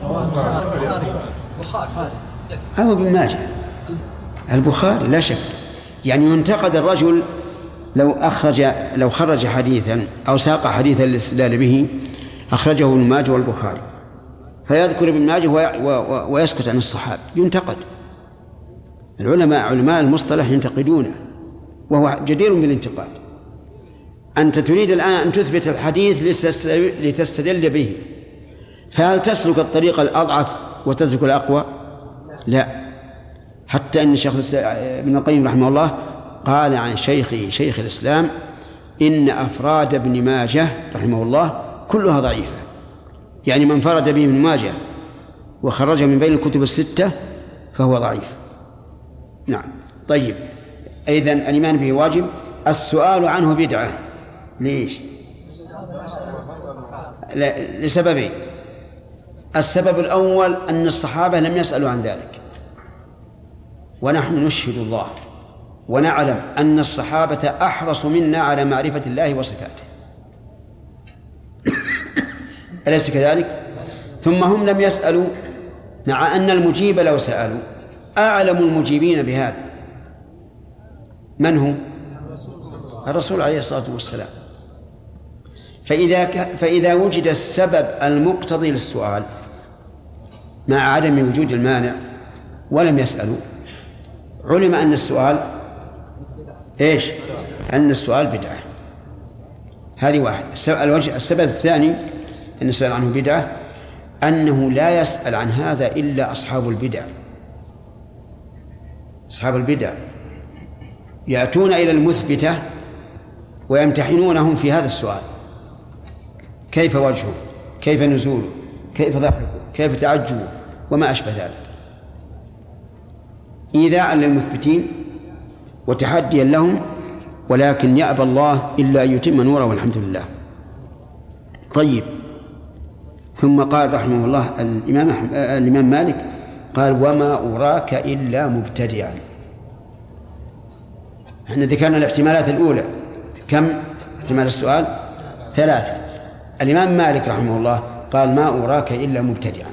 أو ابن ماجه، البخاري لا شك. يعني ينتقد الرجل لو خرج حديثا أو ساق حديثا للاستدلال به، أخرجه ابن ماجه والبخاري، فيذكر ابن ماجه ويسكت عن الصحابة، ينتقد. علماء المصطلح ينتقدونه، وهو جدير بالانتقاد. أنت تريد الآن أن تثبت الحديث لتستدل به، فهل تسلك الطريق الأضعف وتترك الأقوى؟ لا. حتى أن الشيخ ابن القيم رحمه الله قال عن شيخه شيخ الإسلام إن أفراد ابن ماجه رحمه الله كلها ضعيفة، يعني من فرد به ابن ماجه وخرج من بين الكتب الستة فهو ضعيف. نعم. طيب، إذن الإيمان به واجب. السؤال عنه بدعة. ليش؟ لسببين. السبب الأول أن الصحابة لم يسألوا عن ذلك، ونحن نشهد الله ونعلم أن الصحابة أحرص منا على معرفة الله وصفاته، أليس كذلك؟ ثم هم لم يسألوا، مع أن المجيب لو سألوا أعلم المجيبين بهذا من هو؟ الرسول عليه الصلاة والسلام. فإذا وجد السبب المقتضي للسؤال مع عدم وجود المانع ولم يسألوا، علم أن السؤال إيش؟ أن السؤال بدعة. هذه واحد. السبب الثاني أن السؤال عنه بدعة أنه لا يسأل عن هذا إلا أصحاب البدع. أصحاب البدع يأتون إلى المثبتة ويمتحنونهم في هذا السؤال: كيف وجهه، كيف نزوله، كيف ضحكه، كيف تعجبه، وما أشبه ذلك، إيذاء للمثبتين وتحديا لهم، ولكن يأبى الله إلا أن يتم نوره، والحمد لله. طيب، ثم قال رحمه الله الإمام مالك قال: وما أراك إلا مبتدعا. احنا ذكرنا الاحتمالات الأولى، كم احتمال السؤال؟ 3. الإمام مالك رحمه الله قال: ما أراك إلا مبتدعا،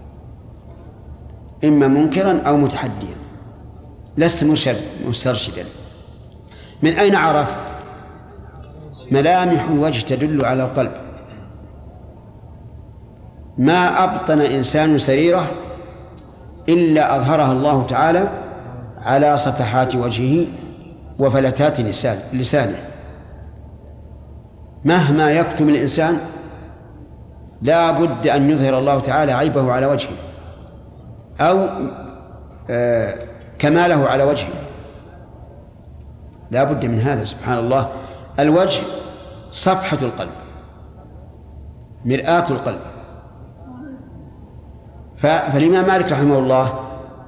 إما منكرا أو متحديا، لست مسترشدا. من أين عرف؟ ملامح الوجه تدل على القلب. ما أبطن إنسان سريرة إلا أظهرها الله تعالى على صفحات وجهه وفلتات لسانه. مهما يكتم الإنسان لا بد أن يظهر الله تعالى عيبه على وجهه أو كماله على وجهه، لا بد من هذا. سبحان الله، الوجه صفحة القلب، مرآة القلب. فالإمام مالك رحمه الله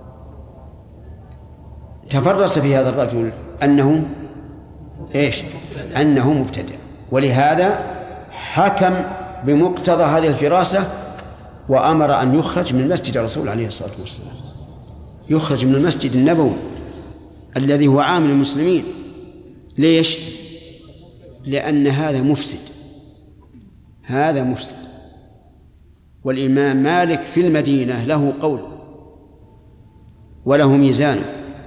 تفرس في هذا الرجل أنه إيش؟ أنه مبتدع، ولهذا حكم بمقتضى هذه الفراسة وأمر أن يخرج من مسجد الرسول عليه الصلاة والسلام، يخرج من المسجد النبوي الذي هو عام للمسلمين. ليش؟ لأن هذا مفسد، هذا مفسد. والإمام مالك في المدينة له قوله وله ميزانه،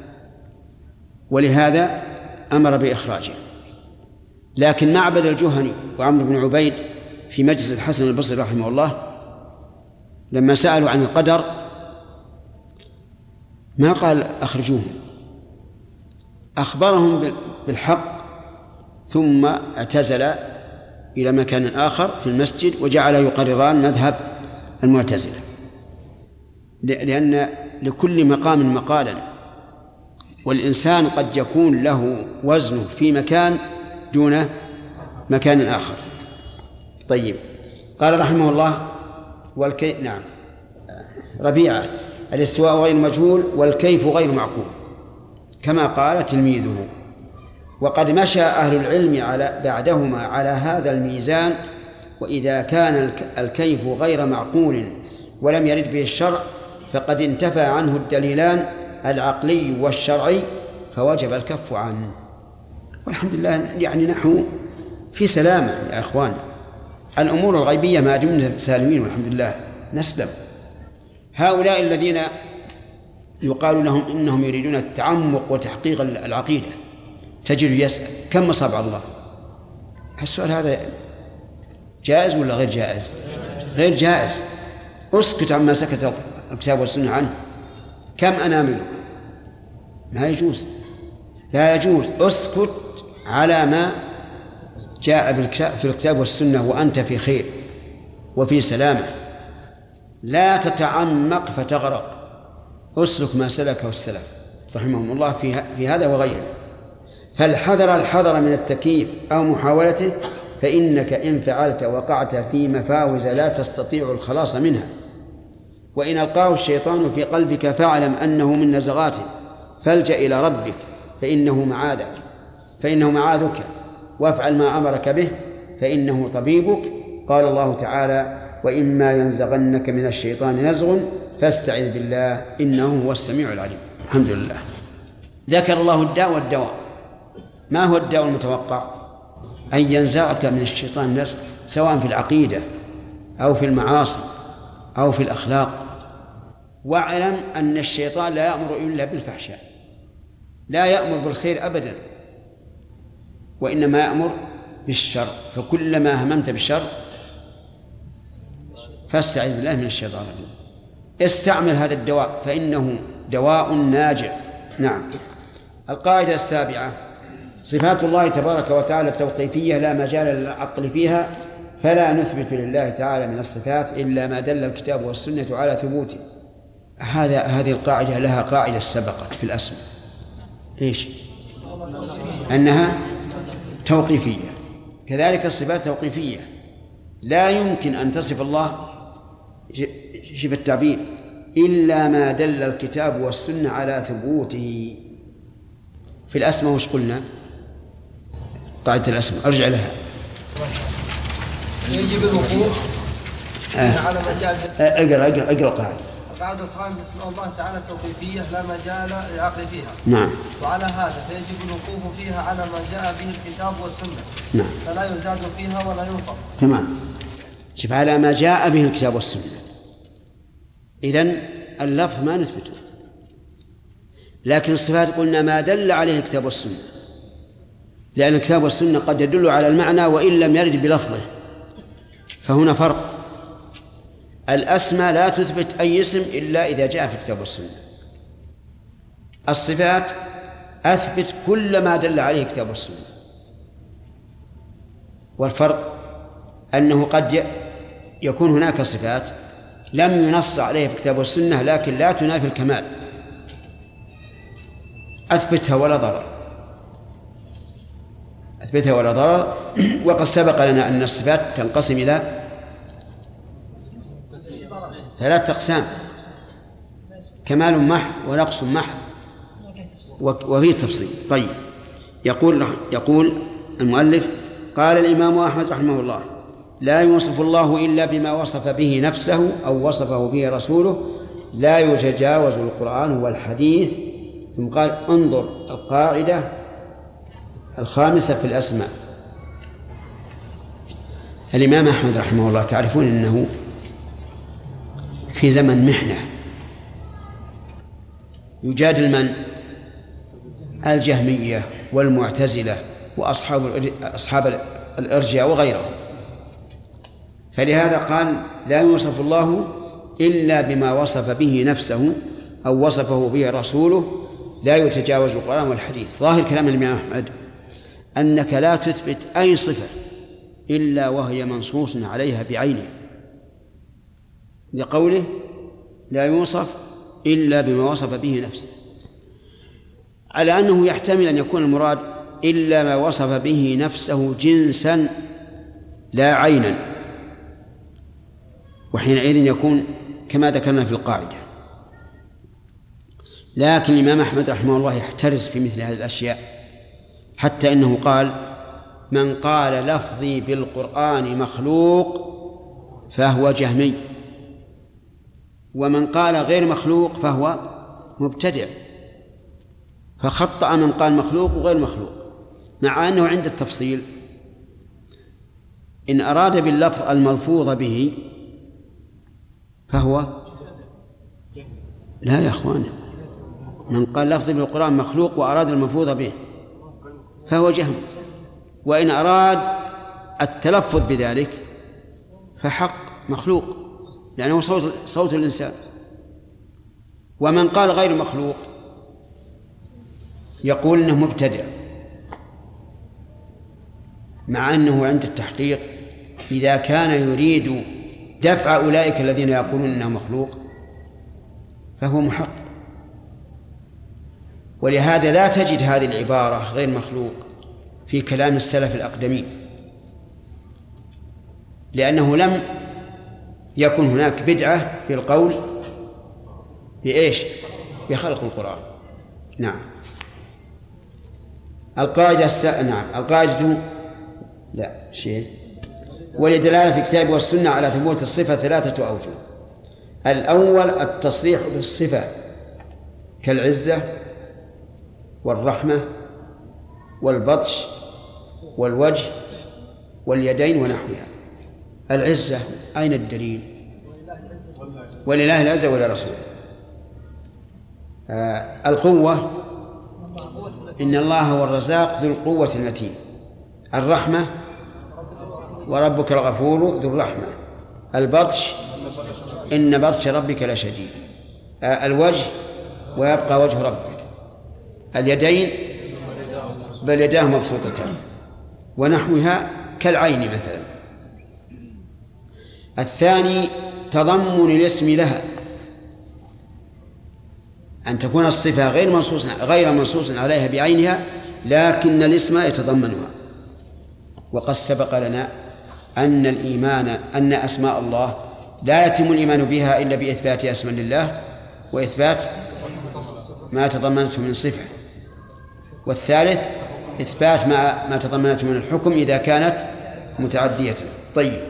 ولهذا أمر بإخراجه. لكن معبد الجهني وعمرو بن عبيد في مجلس الحسن البصري رحمه الله لما سألوا عن القدر ما قال أخرجوهم، أخبرهم بالحق ثم اعتزل إلى مكان آخر في المسجد وجعل يقرران مذهب المعتزلة، لأن لكل مقام مقالا، والإنسان قد يكون له وزنه في مكان دون مكان آخر. طيب، قال رحمه الله: نعم ربيعة الاستواء غير مجهول والكيف غير معقول كما قال تلميذه. وقد مشى أهل العلم بعدهما على هذا الميزان، وإذا كان الكيف غير معقول ولم يرد به الشرع فقد انتفى عنه الدليلان العقلي والشرعي فوجب الكف عنه. والحمد لله يعني نحن في سلامة يا أخوان، الأمور الغيبية ما دمنا سالمين والحمد لله نسلم. هؤلاء الذين يقال لهم إنهم يريدون التعمق وتحقيق العقيدة تجد يسأل كم مصاب على الله؟ السؤال هذا جائز ولا غير جائز؟ غير جائز. اسكت عما سكت الكتاب والسنة عنه. كم أنامله؟ ما يجوز، لا يجوز. اسكت على ما جاء في الكتاب والسنة وأنت في خير وفي سلامة، لا تتعمق فتغرق. اسلك ما سلكه السلف رحمهم الله في هذا وغيره. فالحذر من التكييف أو محاولته، فإنك إن فعلت وقعت في مفاوز لا تستطيع الخلاص منها. وإن ألقاه الشيطان في قلبك فاعلم أنه من نزغاته فالجأ إلى ربك فإنه معاذك وافعل ما أمرك به فإنه طبيبك. قال الله تعالى: وإما ينزغنك من الشيطان نزغ فاستعذ بالله إنه هو السميع العليم. الحمد لله. ذكر الله الداء والدواء. ما هو الداء المتوقع؟ أن ينزغك من الشيطان نزغ، سواء في العقيدة أو في المعاصي أو في الأخلاق. واعلم أن الشيطان لا يأمر إلا بالفحشاء، لا يأمر بالخير أبدا، وإنما يأمر بالشر. فكلما هممت بالشر فاستعذ بالله من الشيطان الرجيم. استعمل هذا الدواء فإنه دواء ناجع. نعم. القاعدة السابعة: صفات الله تبارك وتعالى التوقيفية لا مجال للعقل فيها، فلا نثبت لله تعالى من الصفات إلا ما دل الكتاب والسنة على ثبوته. هذه القاعدة لها قاعدة سبقت في الأسماء، إيش؟ أنها توقيفية. كذلك الصفات توقيفية، لا يمكن أن تصف الله شبه التعبير إلا ما دل الكتاب والسنة على ثبوته. في الأسماء وش قلنا؟ قاعدة الأسماء أرجع لها. يجب الوقوف على مجال اقرأ القاعدة. القاعدة الخامسة: اسماء الله تعالى التوقيفية لا مجال للعقل فيها. نعم. وعلى هذا فيجب الوقوف فيها على ما جاء به الكتاب والسنة. نعم. فلا يزاد فيها ولا ينقص. تمام. شوف، على ما جاء به الكتاب والسنة. إذن اللفظ ما نثبته، لكن الصفات قلنا ما دل عليه الكتاب والسنة، لأن الكتاب والسنة قد يدل على المعنى وإن لم يرد بلفظه، فهنا فرق. الأسماء لا تثبت أي اسم إلا إذا جاء في الكتاب والسنة. الصفات أثبت كل ما دل عليه الكتاب والسنة. والفرق أنه قد يكون هناك صفات لم ينص عليها في الكتاب والسنة لكن لا تنافي الكمال، أثبتها ولا ضرر. وقد سبق لنا أن الصفات تنقسم إلى 3 أقسام: كمال محض ونقص محض وفيه تفصيل. طيب، يقول المؤلف: قال الإمام أحمد رحمه الله: لا يوصف الله إلا بما وصف به نفسه أو وصفه به رسوله، لا يتجاوز القرآن والحديث. ثم قال: انظر القاعدة الخامسة في الأسماء. الإمام أحمد رحمه الله تعرفون أنه في زمن محنة، يجادل من؟ الجهمية والمعتزلة وأصحاب الإرجاء وغيرهم. فلهذا قال: لا يوصف الله إلا بما وصف به نفسه أو وصفه به رسوله، لا يتجاوز القرآن والحديث. ظاهر كلام الإمام أحمد أنك لا تثبت أي صفة إلا وهي منصوص عليها بعينها، لقوله: لا يوصف إلا بما وصف به نفسه، على أنه يحتمل أن يكون المراد إلا ما وصف به نفسه جنسا لا عينا. وحينئذ يكون كما ذكرنا في القاعدة. لكن الإمام أحمد رحمه الله يحترز في مثل هذه الأشياء، حتى إنه قال: من قال لفظي بالقرآن مخلوق فهو جهمي، ومن قال غير مخلوق فهو مبتدع. فخطأ من قال مخلوق وغير مخلوق، مع أنه عند التفصيل إن أراد باللفظ الملفوظ به فهو لا يا أخوان، من قال لفظي بالقرآن مخلوق وأراد الملفوظ به فهو جهم، وإن أراد التلفظ بذلك فحق مخلوق، لأنه صوت الإنسان. ومن قال غير مخلوق يقول إنه مبتدع، مع أنه عند التحقيق إذا كان يريد دفع أولئك الذين يقولون إنه مخلوق فهو محق. ولهذا لا تجد هذه العبارة غير مخلوق في كلام السلف الأقدمين، لأنه لم يكن هناك بدعة في القول بإيش؟ بخلق القرآن. نعم. القاعدة لا شيء. ولدلالة الكتاب والسنة على ثبوت الصفة 3 أوجه. الأول التصريح بالصفة كالعزة والرحمة والبطش والوجه واليدين ونحوها. العزة أين الدليل؟ ولله العزة ولرسوله. القوة إن الله هو الرزاق ذو القوة المتين. الرحمة وربك الغفور ذو الرحمة. البطش إن بطش ربك لشديد. الوجه ويبقى وجه ربك. اليدين بل يداه مبسوطتان ونحوها كالعين مثلا. الثاني تضمن الاسم لها، أن تكون الصفة غير منصوص عليها بعينها، لكن الاسم يتضمنها. وقد سبق لنا أن أسماء الله لا يتم الإيمان بها إلا بإثبات اسم لله وإثبات ما تضمنته من صفة. والثالث إثبات ما تضمنته من الحكم إذا كانت متعدية. طيب،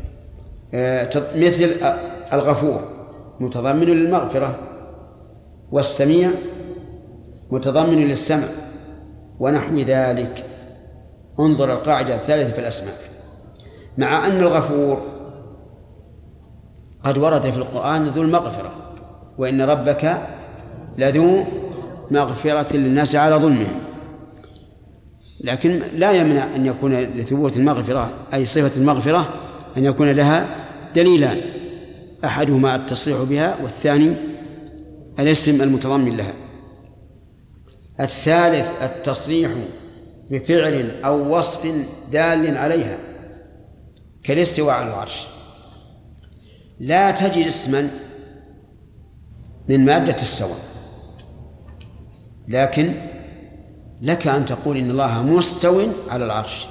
مثل الغفور متضمن للمغفرة، والسميع متضمن للسمع ونحو ذلك. انظر القاعدة الثالثة في الأسماء. مع أن الغفور قد ورد في القرآن ذو المغفرة، وإن ربك لذو مغفرة للناس على ظلمهم، لكن لا يمنع أن يكون لثبوت المغفرة أي صفة المغفرة أن يكون لها دليلان، أحدهما التصريح بها والثاني الاسم المتضمن لها. الثالث التصريح بفعل أو وصف دال عليها كالاستواء على العرش. لا تجد اسما من مادة السواء، لكن لك أن تقول إن الله مستو على العرش.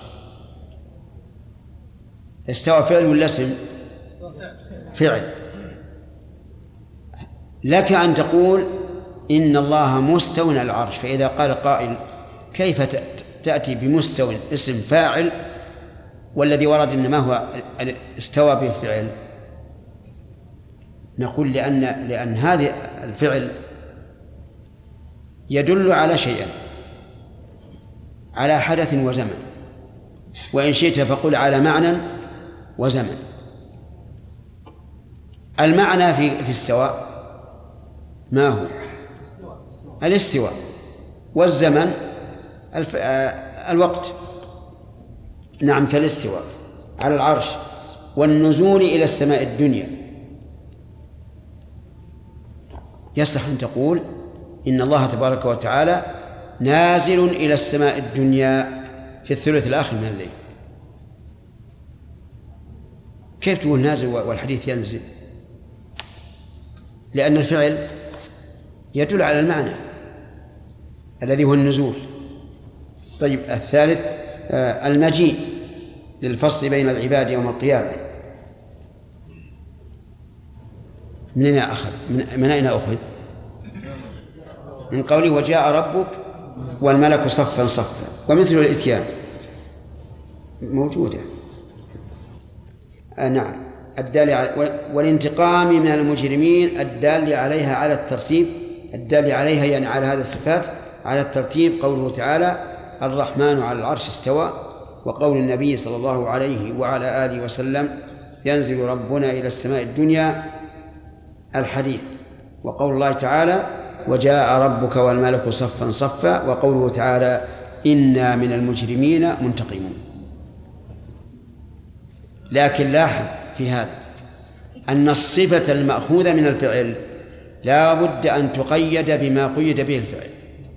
استوى فعل ولا اسم؟ فعل. لك أن تقول إن الله مستو على العرش. فإذا قال قائل كيف تأتي بمستو اسم فاعل والذي ورد إنما هو استوى به الفعل؟ نقول لأن هذا الفعل يدل على شيئين، على حدث وزمن، وإن شئت فقل على معنى وزمن. المعنى في السواء ما هو؟ الاستواء. والزمن الوقت. نعم، كالاستواء على العرش والنزول إلى السماء الدنيا. يصح أن تقول إن الله تبارك وتعالى نازل إلى السماء الدنيا في الثلث الآخر من الليل. كيف تقول نازل والحديث ينزل؟ لأن الفعل يدل على المعنى الذي هو النزول. طيب، الثالث المجيء للفصل بين العباد يوم القيامة. من أين أخذ؟ من أين أخذ؟ من قوله وجاء ربك والملك صفا صفا، ومثل الإتيان موجودة. نعم. والانتقام من المجرمين الدال عليها على الترتيب، الدال عليها يعني على هذه الصفات على الترتيب. قوله تعالى الرحمن على العرش استوى، وقول النبي صلى الله عليه وعلى آله وسلم ينزل ربنا إلى السماء الدنيا الحديث، وقول الله تعالى وجاء ربك والملك صفا صفا، وقوله تعالى إنا من المجرمين منتقمون. لكن لاحظ في هذا أن الصفة المأخوذة من الفعل لا بد أن تقيد بما قيد به الفعل،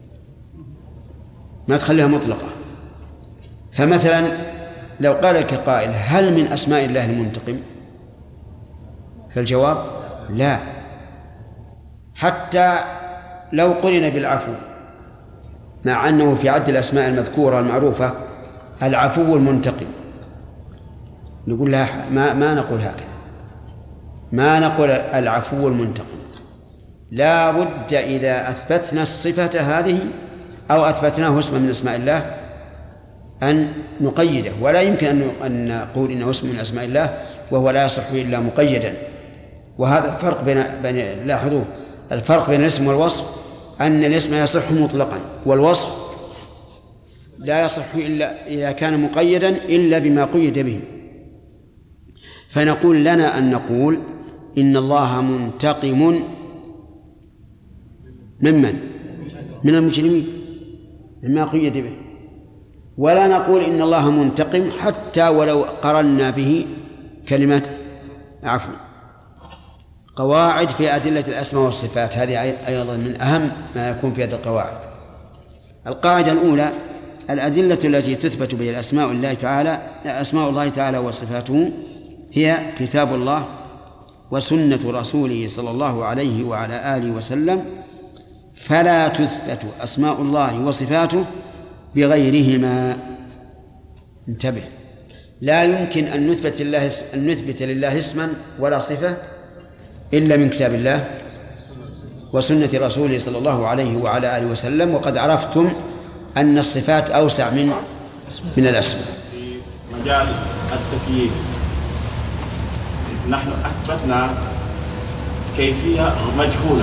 ما تخليها مطلقة. فمثلا لو قال لك قائل هل من أسماء الله المنتقم؟ فالجواب لا، حتى لو قرن بالعفو، مع أنه في عد الأسماء المذكورة المعروفة العفو المنتقم، نقول لها ما نقول هكذا، ما نقول العفو المنتقم. لا بد إذا أثبتنا الصفة هذه أو أثبتناه اسما من أسماء الله أن نقيده، ولا يمكن أن نقول إنه اسم من أسماء الله وهو لا يصح إلا مقيدا. وهذا الفرق بين لاحظوه، الفرق بين الاسم والوصف أن الاسم يصح مطلقا، والوصف لا يصح إلا إذا كان مقيدا إلا بما قيد به. فنقول لنا أن نقول إن الله منتقم ممن؟ من المجرمين مما قيد به، ولا نقول إن الله منتقم حتى ولو قرنا به كلمة عفو. قواعد في أدلة الأسماء والصفات هذه أيضا من أهم ما يكون في هذه القواعد. القاعدة الأولى الأدلة التي تثبت بها الأسماء الله تعالى وصفاته هي كتاب الله وسنة رسوله صلى الله عليه وعلى آله وسلم، فلا تثبت أسماء الله وصفاته بغيرهما. انتبه، لا يمكن أن نثبت لله اسما ولا صفة إلا من كتاب الله وسنة رسوله صلى الله عليه وعلى آله وسلم. وقد عرفتم أن الصفات أوسع من الأسماء. في مجال التكييف نحن أثبتنا كيفية مجهولة،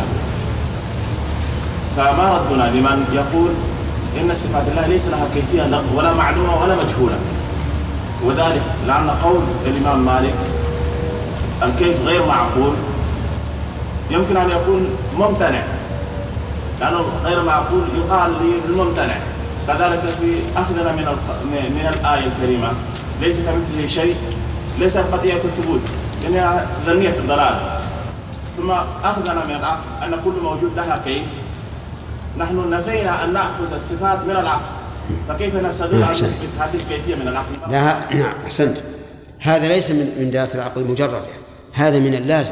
فما ردنا لمن يقول إن صفات الله ليس لها كيفية ولا معلومة ولا مجهولة؟ وذلك لأن قول الإمام مالك الكيف غير معقول يمكن أن يكون ممتنع، لأنه غير معقول يقال للممتنع. كذلك في أخذنا من الآية الكريمة ليس كمثله شيء، ليس قطيعة الثبوت لأنها ذنية الضلال. ثم أخذنا من العقل أن كل موجود لها كيف. نحن نفينا أن نأخذ الصفات من العقل، فكيف نستطيع أن نثبت هذه الكيفية من العقل؟ نعم أحسنت. هذا ليس من ذات العقل المجرد، هذا من اللازم.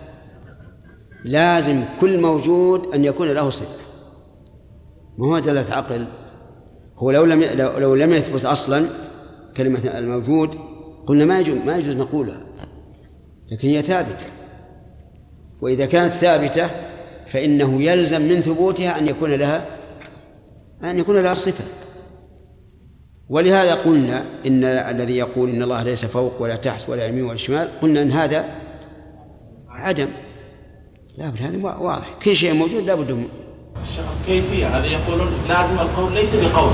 لازم كل موجود أن يكون له صفة، ما هو دلالة عقل. هو لو لم يثبت أصلا كلمة الموجود قلنا ما يجوز نقولها، لكن هي ثابتة، وإذا كانت ثابتة فإنه يلزم من ثبوتها أن يكون لها صفة. ولهذا قلنا إن الذي يقول إن الله ليس فوق ولا تحت ولا يمين ولا شمال، قلنا إن هذا عدم. لا بد، هذا واضح، كل شيء موجود لا بد. كيفية هذا يقولون لازم القول ليس بقول،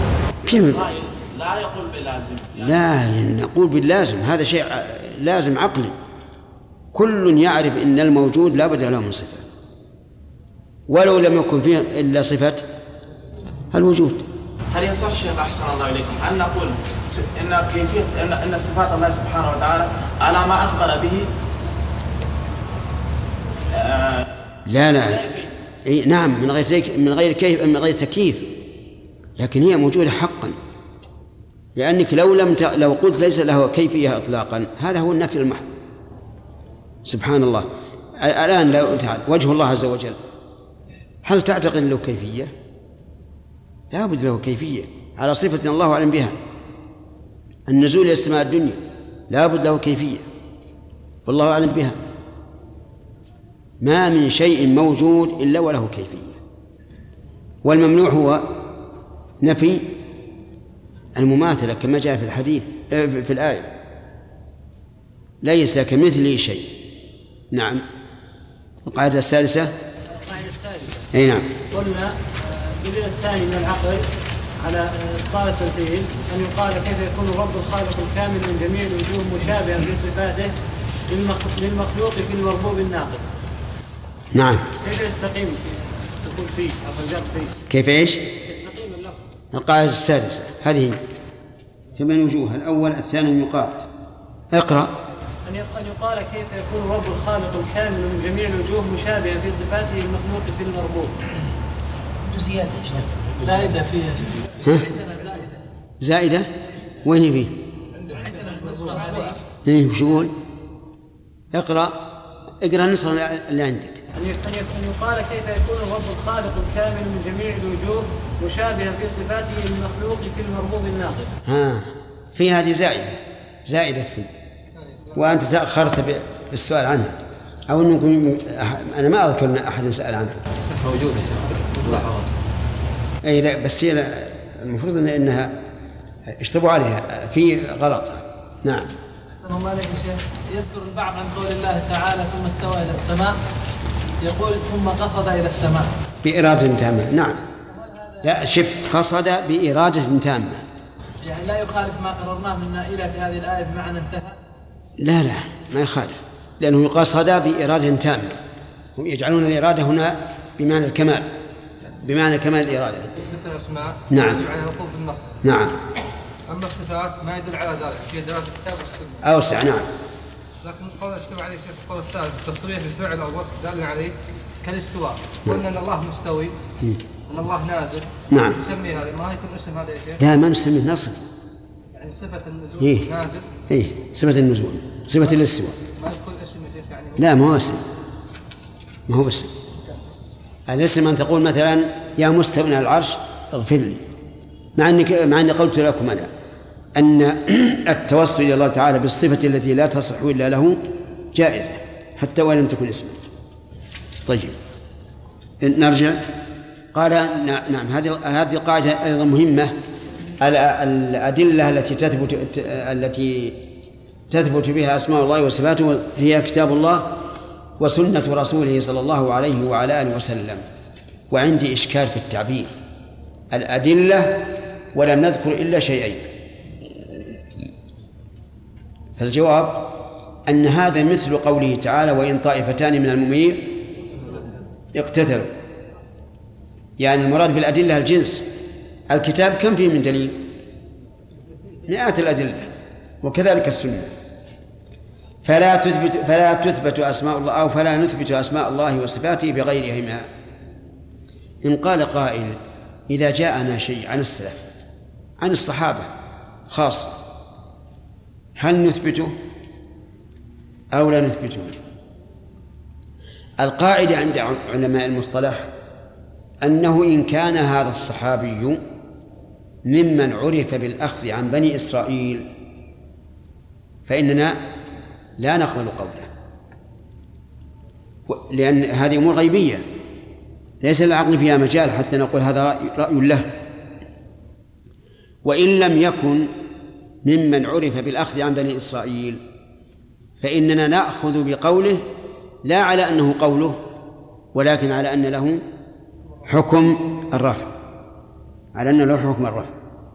لا يقول بلازم لا نقول باللازم، هذا شيء لازم عقلي. كل يعرف إن الموجود لا بد له من صفة، ولو لم يكن فيه إلا صفة الوجود. هل يصح شيخ أحسن الله إليكم أن نقول إن كيفية إن صفات الله سبحانه وتعالى على ما أخبر به؟ لا نعم، من غير كيف، من غير تكييف، لكن هي موجودة حقا. لأنك لو قلت ليس له كيفية إطلاقا، هذا هو النفي المحض. سبحان الله. الآن لو تعال وجه الله عز وجل، هل تعتقد له كيفية؟ لا بد له كيفية على صفة الله أعلم بها. النزول إلى السماء الدنيا لا بد له كيفية، والله أعلم بها. ما من شيء موجود إلا وله كيفية. والممنوع هو نفي المماثلة كما جاء في الحديث في الآية: ليس كمثله شيء. نعم. القاعدة السادسة. القاعدة السادسة. أي نعم. قلنا الدليل الثاني من العقل على إبطال التمثيل أن يقال كيف يكون الرب الخالق الكامل من جميع الوجوه مشابها في صفاته للمخلوق في المربوب الناقص. نعم. كيف يستقيم تقول فيه أو الجر فيه؟ كيف إيش؟ يستقيم اللفظ. القاعدة السادسة هذه 8 وجوه. الأول الثاني يقال. اقرأ. أن يقال كيف يكون الرب الخالق الكامل من جميع الوجوه مشابها في صفاته المخلوق في المربوب. زيادة يا شيخ. زائدة فيها. عندنا زائدة. زائدة؟ وين فيه؟ عندنا النسخة هذه. إيه وش يقول؟ اقرأ النص اللي عندك. أن يقال كيف يكون الرب الخالق الكامل من جميع الوجوه مشابها في صفاته المخلوق في المربوب الناقص. في هذه زائدة فيه، وأنت تأخرت بالسؤال عنها، أو أنه أنا ما أذكر أن أحد سأل عنها. موجودة يا شيخ. أي لا، بس هي المفروض أنها اشتبوا عليها في غلط. نعم. أحسن الله عليك يا شيخ. يذكر البعض عن قول الله تعالى ثم استوى إلى السماء، يقول ثم قصد إلى السماء بإرادة تامة. نعم. لا شف، قصد بإرادة تامة، يعني لا يخالف ما قررناه من إلى في هذه الآية بمعنى انتهى. لا ما يخالف، لأنه قصد بإرادة تامة. هم يجعلون الإرادة هنا بمعنى الكمال، بمعنى كمال الإرادة. مثل الأسماء نعم يجب عليها الوقوف بالنص. نعم. أما الصفات ما يدل على ذلك في دراسة الكتاب والسنة. أوسع. نعم. لكن قول اشتبه عليه شيخ القول الثالث تصريح الفعل أو الوصف دال عليه كالاستواء. قلنا أن الله مستوي، أن الله نازل. نعم. نسمي هذا ما يكون اسم هذا يا شيخ؟ لا ما نسميه نصف. يعني صفة النزول نازل. صفة النزول، صفة الاستواء. ما يكون اسم يا شيخ يعني. لا ما هو اسم، ما هو اسم. الاسم أن تقول مثلا يا مستوي على العرش اغفر لي، مع أني قلت لكم أنا أن التوسل إلى الله تعالى بالصفة التي لا تصح إلا له جائزة حتى وإن لم تكن اسما. طيب نرجع. قال نعم. هذه القاعدة أيضا مهمة. الأدلة التي تثبت بها أسماء الله وصفاته هي كتاب الله وسنة رسوله صلى الله عليه وعلى آله وسلم. وعندي إشكال في التعبير، الأدلة ولم نذكر إلا شيئين. فالجواب أن هذا مثل قوله تعالى وإن طائفتان من المؤمنين اقتتلوا، يعني المراد بالأدلة الجنس. الكتاب كم فيه من دليل؟ مئات الأدلة، وكذلك السنة. فلا تثبت أسماء الله أو فلا نثبت أسماء الله وصفاته بغيرهما. إن قال قائل إذا جاءنا شيء عن السلف عن الصحابة خاصة هل نثبته أو لا نثبته؟ القاعدة عند علماء المصطلح أنه إن كان هذا الصحابي ممن عرف بالأخذ عن بني إسرائيل فإننا لا نقبل قوله، لأن هذه أمور غيبية ليس العقل فيها مجال حتى نقول هذا رأي له. وإن لم يكن ممن عرف بالأخذ عن بني إسرائيل فإننا نأخذ بقوله لا على أنه قوله ولكن على أن له حكم الرفع، على أن له حكم الرفع.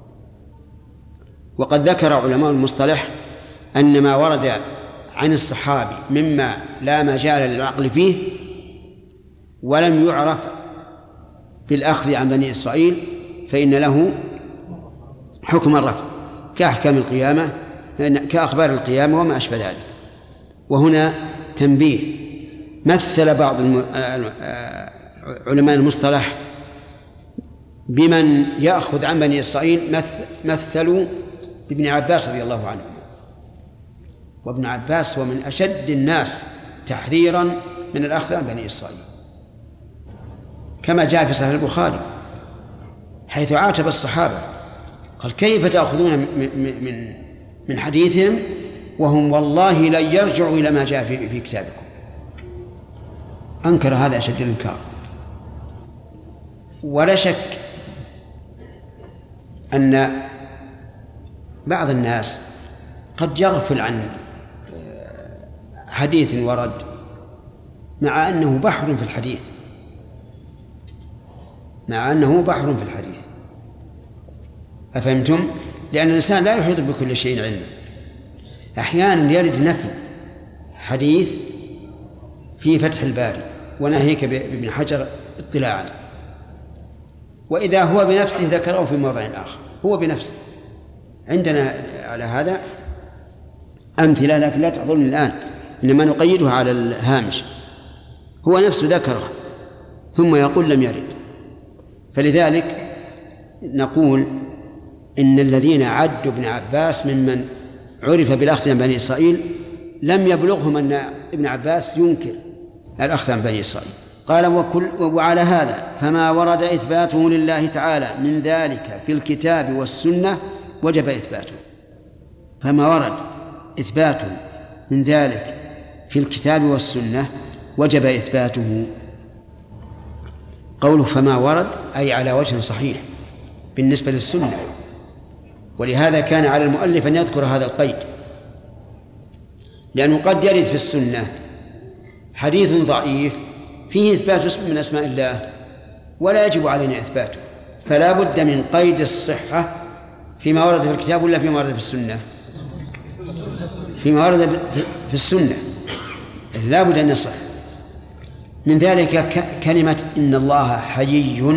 وقد ذكر علماء المصطلح أن ما ورد عن الصحابي مما لا مجال للعقل فيه ولم يعرف بالأخذ عن بني إسرائيل فإن له حكم الرفع كأحكام القيامة كأخبار القيامة وما أشبه ذلك. وهنا تنبيه، مثل بعض علماء المصطلح بمن يأخذ عن بني إسرائيل مثلوا بابن عباس رضي الله عنه، وابن عباس هو من أشد الناس تحذيرا من الأخذ عن بني إسرائيل كما جاء في صحيح البخاري حيث عاتب الصحابة قال كيف تأخذون من حديثهم وهم والله لن يرجعوا إلى ما جاء في كتابكم. أنكر هذا أشد الإنكار. ولا شك أن بعض الناس قد يغفل عن حديث ورد مع أنه بحر في الحديث، أفهمتم؟ لأن الإنسان لا يحيط بكل شيء علما. أحيانا يرد نفي حديث في فتح الباري وناهيك بابن حجر اطلاعا، وإذا هو بنفسه ذكره في موضع آخر، هو بنفسه. عندنا على هذا أمثلة لكن لا تحضرني الآن، إنما نقيدها على الهامش. هو نفسه ذكره ثم يقول لم يرد. فلذلك نقول إن الذين عدوا ابن عباس ممن عرف بالأخذ عن بني إسرائيل لم يبلغهم أن ابن عباس ينكر الأخذ عن بني إسرائيل. قال وعلى هذا فما ورد إثباته لله تعالى من ذلك في الكتاب والسنة وجب إثباته. فما ورد إثباته من ذلك في الكتاب والسنة وجب إثباته. قوله فما ورد أي على وجه صحيح بالنسبة للسنة، ولهذا كان على المؤلف أن يذكر هذا القيد، لأنه قد يرد في السنة حديث ضعيف فيه إثبات اسم من أسماء الله ولا يجب علينا إثباته، فلا بد من قيد الصحة فيما ورد في الكتاب ولا فيما ورد في السنة. فيما ورد في السنة لا بد أن يصح. من ذلك كلمة إن الله حيي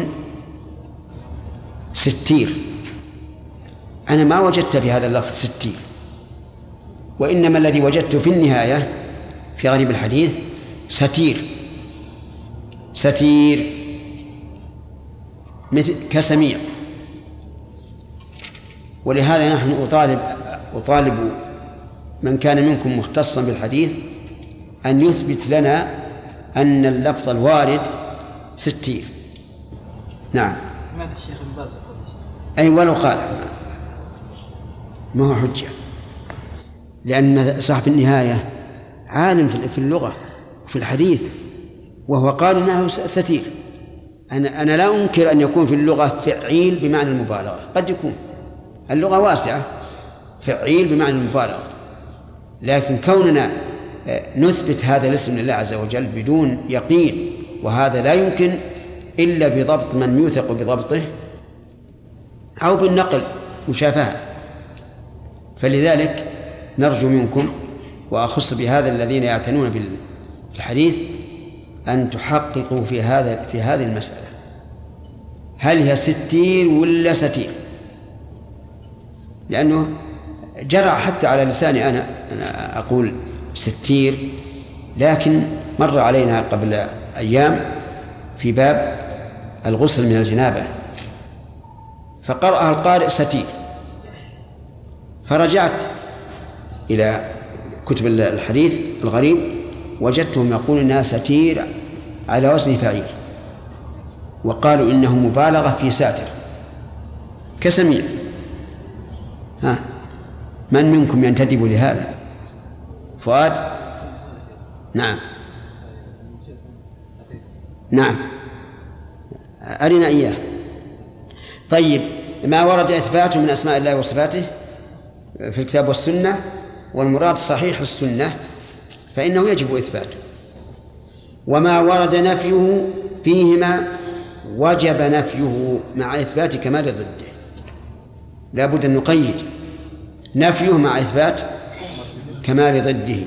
ستير. أنا ما وجدت بهذا اللفظ ستير، وإنما الذي وجدته في النهاية في غريب الحديث ستير مثل كسميع. ولهذا نحن أطالب من كان منكم مختصا بالحديث أن يثبت لنا أن اللفظ الوارد ستير. نعم. سمعت الشيخ الباز أي ولو قال ما هو حجة، لأن صاحب النهاية عالم في اللغة وفي الحديث، وهو قال إنه ستير. أنا لا أنكر أن يكون في اللغة فعيل بمعنى المبالغة، قد يكون اللغة واسعة فعيل بمعنى المبالغة، لكن كوننا نثبت هذا الاسم لله عز وجل بدون يقين، وهذا لا يمكن إلا بضبط من يوثق بضبطه أو بالنقل مشافهة. فلذلك نرجو منكم، وأخص بهذا الذين يعتنون بالحديث، أن تحققوا في هذه المسألة، هل هي ستير ولا ستير؟ لأنه جرى حتى على لساني أنا أقول ستير، لكن مر علينا قبل أيام في باب الغسل من الجنابة فقرأها القارئ ستير، فرجعت إلى كتب الحديث الغريب وجدتهم يقول إنها ستير على وزن فعيل، وقالوا إنه مبالغة في ساتر كسميع. من منكم ينتدب لهذا؟ فؤاد؟ نعم أرنا إياه. طيب، ما ورد إثباته من أسماء الله وصفاته في الكتاب والسنة، والمراد صحيح السنة، فإنه يجب إثباته. وما ورد نفيه فيهما وجب نفيه مع إثبات كمال ضده. لا بد أن نقيد نفيه مع إثبات كمال ضده.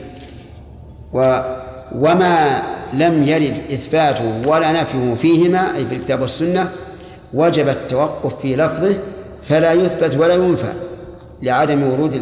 وما لم يرد إثباته ولا نفيه فيهما أي في الكتاب والسنة وجب التوقف في لفظه، فلا يثبت ولا ينفع لعدم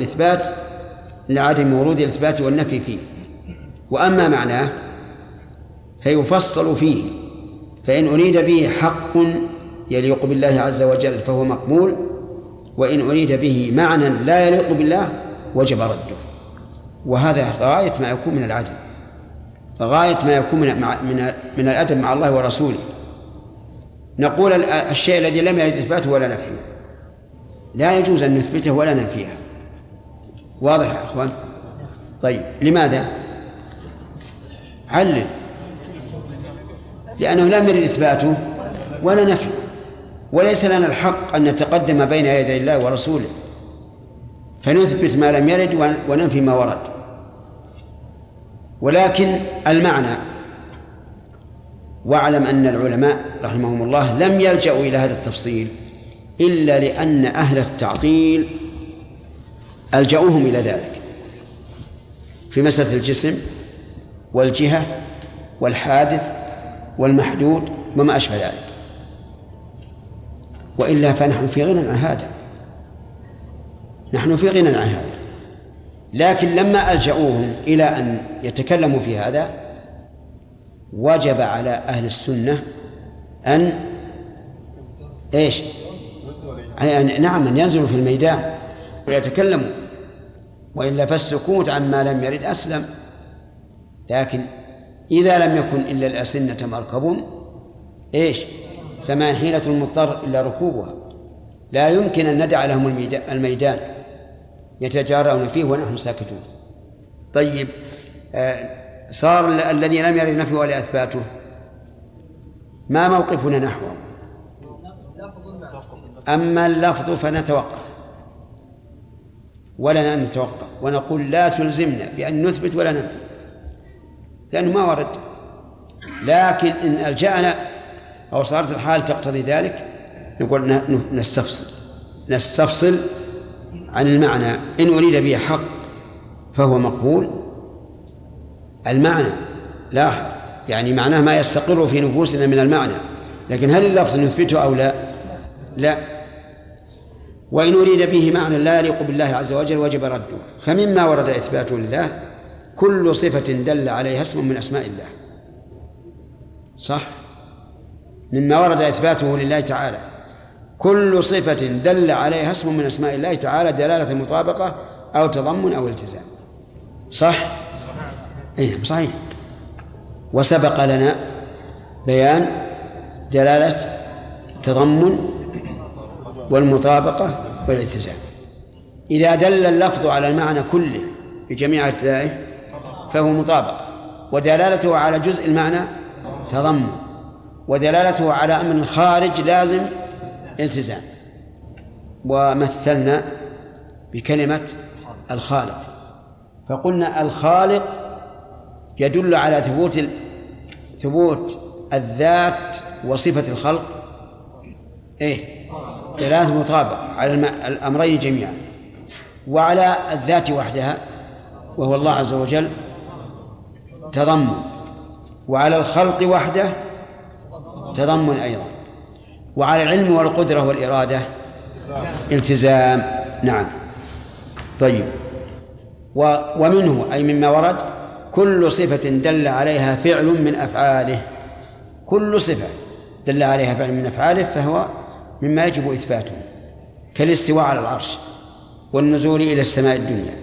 ورود الإثبات والنفي فيه. وأما معناه فيفصل فيه، فإن أريد به حق يليق بالله عز وجل فهو مقبول، وإن أريد به معنى لا يليق بالله وجب رده. وهذا غاية ما يكون من العدل، غاية ما يكون من الأدب مع الله ورسوله. نقول الشيء الذي لم يرد إثباته ولا نفيه لا يجوز أن نثبته ولا ننفيه. واضح يا أخوان؟ طيب، لماذا؟ علل. لأنه لم يرد إثباته ولا نفيه، وليس لنا الحق أن نتقدم بين يدي الله ورسوله فنثبت ما لم يرد وننفي ما ورد. ولكن المعنى، واعلم أن العلماء رحمهم الله لم يلجأوا إلى هذا التفصيل إلا لأن أهل التعطيل ألجأوهم إلى ذلك في مسألة الجسم والجهة والحادث والمحدود وما أشبه ذلك، وإلا فنحن في غنى عن هذا، نحن في غنى عن هذا. لكن لما ألجأوهم إلى أن يتكلموا في هذا وجب على أهل السنة أن نعم أن ينزلوا في الميدان ويتكلموا، وإلا فالسكوت عما لم يرد أسلم. لكن إذا لم يكن إلا الأسنة مركب فما حيلة المضطر إلا ركوبها، لا يمكن أن ندع لهم الميدان يتجارون فيه ونحن ساكتون. طيب صار الذي لم يرد نفيه ولا إثباته، ما موقفنا نحوه؟ أما اللفظ فنتوقف ولا نتوقف ونقول لا تلزمنا بأن نثبت ولا ننفي لأنه ما ورد. لكن إن ألجأنا أو صارت الحال تقتضي ذلك نقول نستفصل عن المعنى، إن أريد به حق فهو مقبول المعنى، لاحظ يعني معناه ما يستقر في نفوسنا من المعنى، لكن هل اللفظ نثبته أو لا. وإن أريد به معنى لا يليق بالله عز وجل وجب رده. فمما ورد إثباته لله كل صفة دل عليها اسم من أسماء الله، صح؟ مما ورد إثباته لله تعالى كل صفة دل عليها اسم من أسماء الله تعالى دلالة مطابقة أو تضمن أو التزام، صح؟ أي صحيح. وسبق لنا بيان دلالة التضمن والمطابقة والالتزام. إذا دل اللفظ على المعنى كله بجميع أجزائه فهو مطابقة، ودلالته على جزء المعنى تضمن، ودلالته على أمر خارج لازم التزام. ومثلنا بكلمة الخالق فقلنا الخالق يدل على ثبوت الذات وصفة الخلق دلالة مطابقة على الأمرين جميعا، وعلى الذات وحدها وهو الله عز وجل تضمن، وعلى الخلق وحده تضمن أيضا، وعلى العلم والقدرة والإرادة التزام. نعم. طيب. ومنه أي مما ورد كل صفة دل عليها فعل من أفعاله، كل صفة دل عليها فعل من أفعاله فهو مما يجب إثباته، كالاستواء على العرش والنزول إلى السماء الدنيا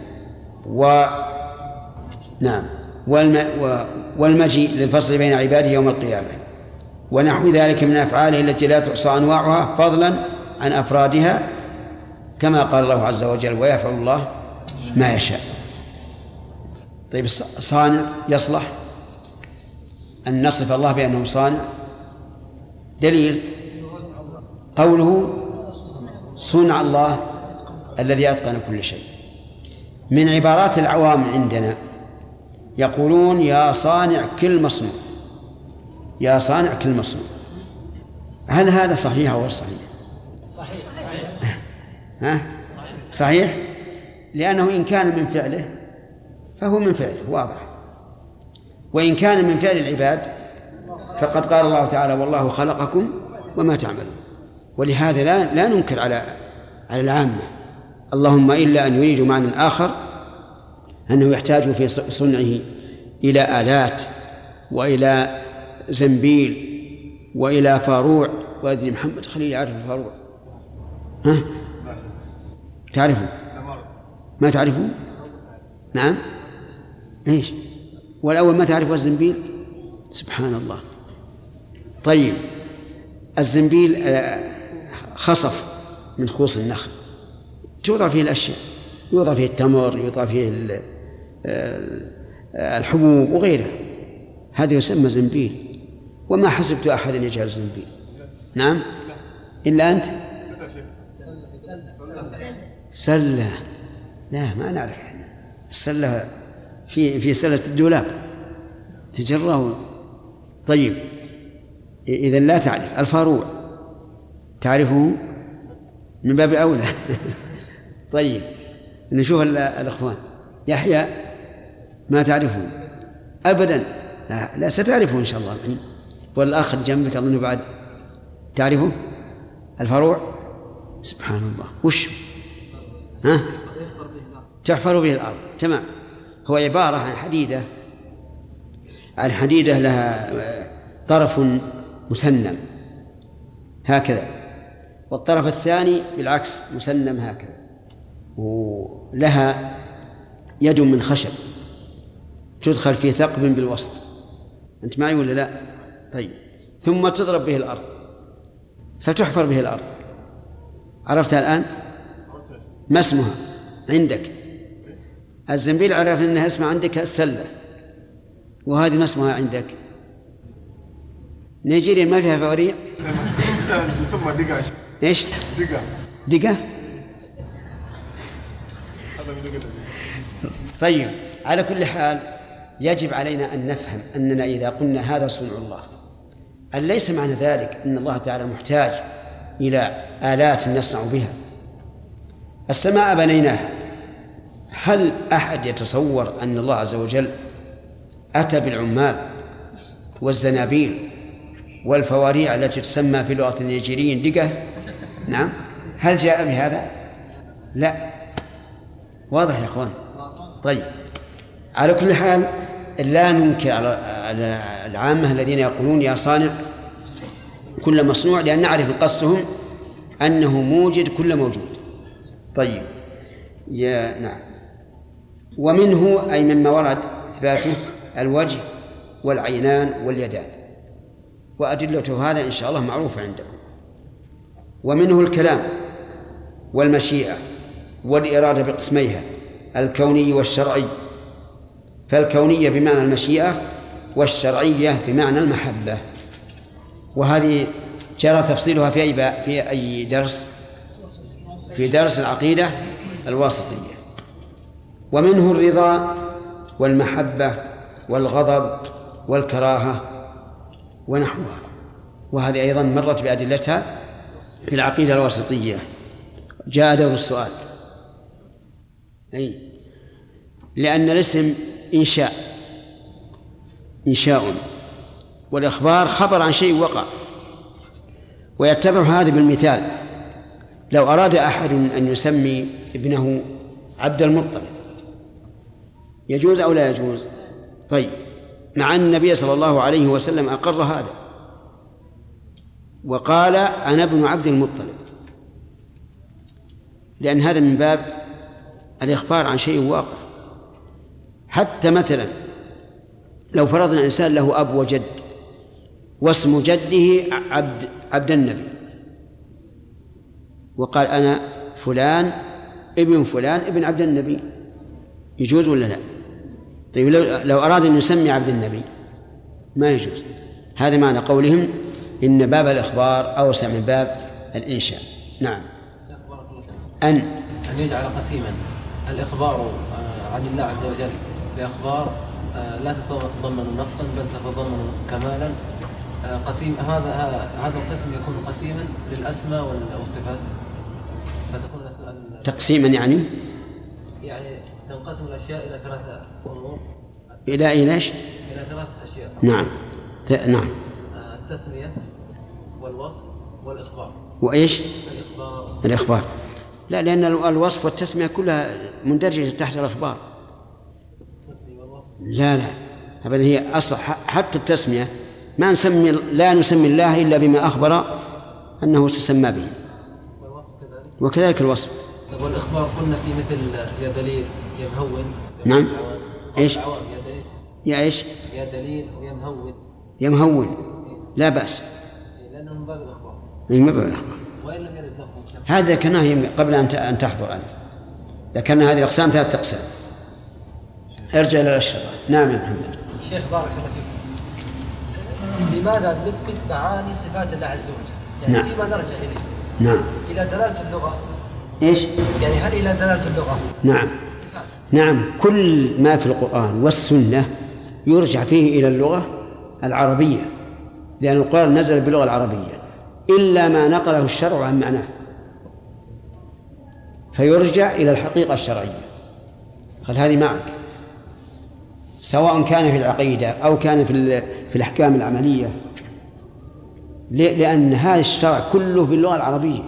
نعم والمجيء للفصل بين عباده يوم القيامة ونحو ذلك من أفعاله التي لا تحصى أنواعها فضلا عن أفرادها، كما قال الله عز وجل ويفعل الله ما يشاء. طيب صانع يصلح أن نصف الله بأنه صانع؟ دليل قوله صنع الله الذي أتقن كل شيء. من عبارات العوام عندنا يقولون يا صانع كل مصنوع، يا صانع كل مصنوع. هل هذا صحيح أو غير صحيح؟ صحيح، لأنه إن كان من فعله فهو من فعله واضح، وإن كان من فعل العباد فقد قال الله تعالى والله خلقكم وما تعملون. ولهذا لا ننكر على العامة، اللهم إلا أن يريدوا معنى آخر أنه يحتاج في صنعه إلى آلات وإلى زنبيل وإلى فاروع. وأدري محمد خليل يعرف الفاروع؟ تعرفون؟ ما تعرفون؟ نعم. إيش؟ والأول ما تعرف الزنبيل؟ سبحان الله. طيب الزنبيل خصف من خوص النخل توضع فيه الأشياء، يوضع فيه التمر، يوضع فيه الحبوب وغيره، هذا يسمى زنبيل. وما حسبت أحد يجعل زنبيل. نعم إلا أنت. سلة لا ما نعرف احنا السلة في سلة الدولاب تجره. طيب إذا لا تعرف الفاروع تعرفه من باب أولى. طيب نشوف الأخوان. يحيى ما تعرفه أبدا. لا ستعرفه إن شاء الله. والآخر جنبك أظن بعد تعرفه الفاروع. سبحان الله وش ها؟ تحفر به الأرض. تمام. هو عبارة عن حديدة لها طرف مسنم هكذا، والطرف الثاني بالعكس مسنم هكذا، ولها يد من خشب تدخل في ثقب بالوسط. أنت معي ولا لا؟ طيب. ثم تضرب به الأرض فتحفر به الأرض. عرفتها الآن؟ ما اسمها عندك؟ الزنبيل عرف أنها اسمها عندك السلة، وهذه ما اسمها عندك؟ نيجيريا ما فيها فواريع؟ يسمى دقة. ايش؟ دقة. طيب على كل حال يجب علينا أن نفهم أننا إذا قلنا هذا صنع الله أن ليس معنى ذلك أن الله تعالى محتاج إلى آلات نصنع بها. السماء بنيناها، هل أحد يتصور أن الله عز وجل أتى بالعمال والزنابيل والفواريع التي تسمى في لغة النيجيريين دقة؟ نعم. هل جاء بهذا؟ لا. واضح يا أخوان؟ طيب على كل حال لا ننكر على العامة الذين يقولون يا صانع كل مصنوع، لأن نعرف قصدهم أنه موجد كل موجود. طيب نعم. ومنه أي مما ورد إثباته الوجه والعينان واليدان، وأدلة هذا إن شاء الله معروفة عندكم. ومنه الكلام والمشيئة والإرادة بقسميها الكوني والشرعي، فالكونية بمعنى المشيئة والشرعية بمعنى المحبة، وهذه جرى تفصيلها في أي درس؟ في درس العقيدة الواسطية. ومنه الرضا والمحبة والغضب والكراهة ونحوها، وهذه أيضا مرت بأدلتها في العقيدة الواسطية. جاء دور السؤال. لأن الاسم إنشاء والإخبار خبر عن شيء وقع، ويتضح هذا بالمثال. لو أراد أحد أن يسمي ابنه عبد المطلب يجوز أو لا يجوز؟ طيب، مع أن النبي صلى الله عليه وسلم أقر هذا وقال أنا ابن عبد المطلب، لأن هذا من باب الإخبار عن شيء واقع. حتى مثلا لو فرضنا إنسان له أب وجد واسم جده عبد النبي، وقال أنا فلان ابن عبد النبي، يجوز ولا لا؟ طيب لو أراد أن يسمي عبد النبي ما يجوز. هذا معنى قولهم إن باب الإخبار أوسع من باب الإنشاء. نعم. أن يجعل قسيما الإخبار عن الله عز وجل بأخبار لا تتضمن نقصا بل تتضمن كمالا. قسيم هذا القسم يكون قسيما للأسماء والصفات، فتكون تقسيما يعني تنقسم الأشياء إلى ثلاثة أمور. إلى إيش؟ إلى ثلاثة أشياء. نعم. نعم. التسمية والوصف والإخبار. وإيش؟ الإخبار. لا، لأن الوصف والتسمية كلها مندرجة تحت الإخبار. لا أبدا، هي أصل. حتى التسمية لا نسمي الله إلا بما أخبر أنه تسمى به، وكذلك الوصف. والإخبار قلنا في مثل يا دليل يا مهون. نعم. إيش؟ يا إيش؟ يا دليل ويا مهون. يا مهون لا بأس، لأنه من باب الإخبار. من باب الإخبار. وإن لم يرد لفظ هذا ذكرناه قبل أن تحضر أنت. ذكرنا هذه الأقسام 3 أقسام. ارجع إلى الأشرطة. نعم يا محمد. شيخ بارك الله فيكم. لماذا نثبت معاني صفات الله عز وجل؟ يعني فيما نرجع إليه؟ نعم. إلى دلالة اللغة. إيش؟ يعني هل إلى دلالة اللغة؟ نعم. الصفات. نعم، كل ما في القرآن والسنة يرجع فيه إلى اللغة العربية، لأن القرآن نزل باللغة العربية إلا ما نقله الشرع عن معناه، فيرجع إلى الحقيقة الشرعية. قال هذه معك، سواء كان في العقيدة أو كان في الأحكام العملية، لأن هذا الشرع كله باللغة العربية،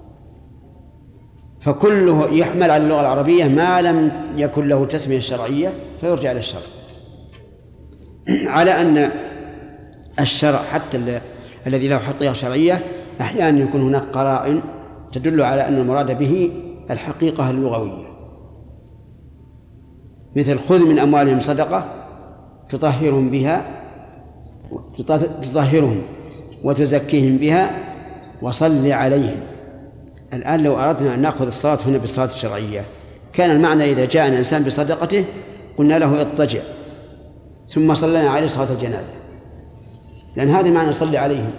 فكله يحمل على اللغة العربية ما لم يكن له تسمية شرعية فيرجع إلى الشرع. على أن الشرع حتى الذي له حقيقة شرعية أحيانا يكون هناك قرائن تدل على أن المراد به الحقيقة اللغوية، مثل خذ من أموالهم صدقة تطهرهم وتزكيهم بها وصل عليهم. الآن لو أردنا أن نأخذ الصلاة هنا بالصلاة الشرعية كان المعنى إذا جاء الإنسان بصدقته قلنا له اضطجع ثم صلينا عليه صلاة الجنازة، لأن هذا معنى صلي عليهم،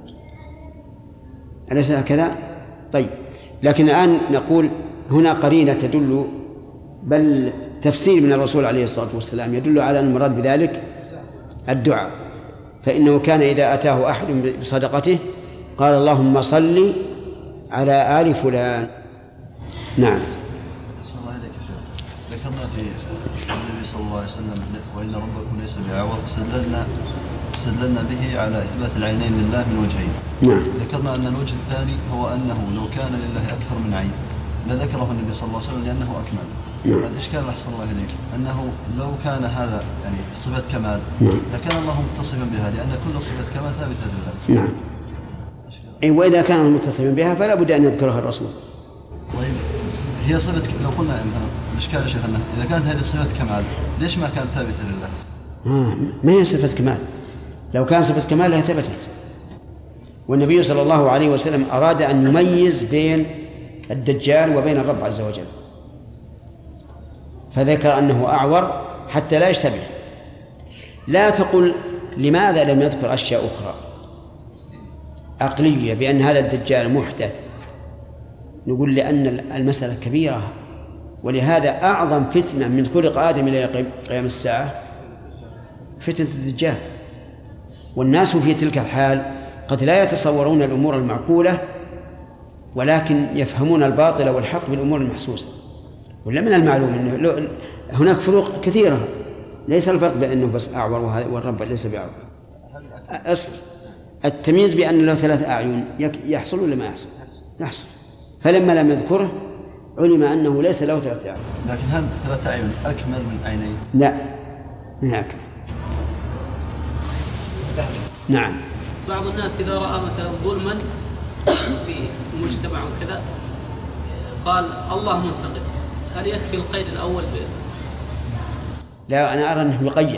أليس هكذا؟ طيب، لكن الآن نقول هنا قرينة تدل، بل تفسير من الرسول عليه الصلاة والسلام يدل على أن المراد بذلك الدعاء، فإنه كان إذا أتاه أحد بصدقته قال اللهم صل على آل فلان. نعم. ذكرنا في النبي صلى الله عليه وسلم وإن ربكم ليس بعور، استدللنا به على إثبات العينين لله من وجهين. نعم. ذكرنا أن الوجه الثاني هو أنه لو كان لله أكثر من عين لذكره النبي صلى الله عليه وسلم لأنه أكمل. نعم. الإشكال أحسن الله إليك أنه لو كان هذا يعني صفة كمال لكان الله متصفا بها، لأن كل صفة كمال ثابتة لله. نعم. وإذا كان متصفا بها فلا بد أن يذكرها الرسول. طيب، هي صفة لو قلنا مثلا الإشكال يا شيخنا إذا كانت هذه صفة كمال ليش ما كانت ثابتة لله؟ ما هي صفة كمال؟ لو كان صفة كمال لها ثبتت. والنبي صلى الله عليه وسلم أراد أن يميز بين الدجال وبين الرب عز وجل، فذكر أنه أعور حتى لا يشتبه. لا تقل لماذا لم يذكر أشياء أخرى عقلية بأن هذا الدجال محدث، نقول لأن المسألة كبيرة، ولهذا أعظم فتنة من خلق آدم إلى قيام الساعة فتنة الدجال. والناس في تلك الحال قد لا يتصورون الأمور المعقولة ولكن يفهمون الباطل والحق بالأمور المحسوسة. ولا من المعلوم أنه هناك فروق كثيرة، ليس الفرق بأنه بس أعور والرب ليس بأعور. أصل التمييز بأن له 3 أعين يحصل ولا ما يحصل؟ يحصل. فلما لم يذكره علم أنه ليس له 3 أعين. لكن هل 3 أعين أكمل من عينين؟ لا، ما أكمل. نعم. بعض الناس إذا رأى مثلا ظلما في مجتمع وكذا قال الله منتقم، هل يكفي القيد الأول لا، أنا أرى أنه يقيد،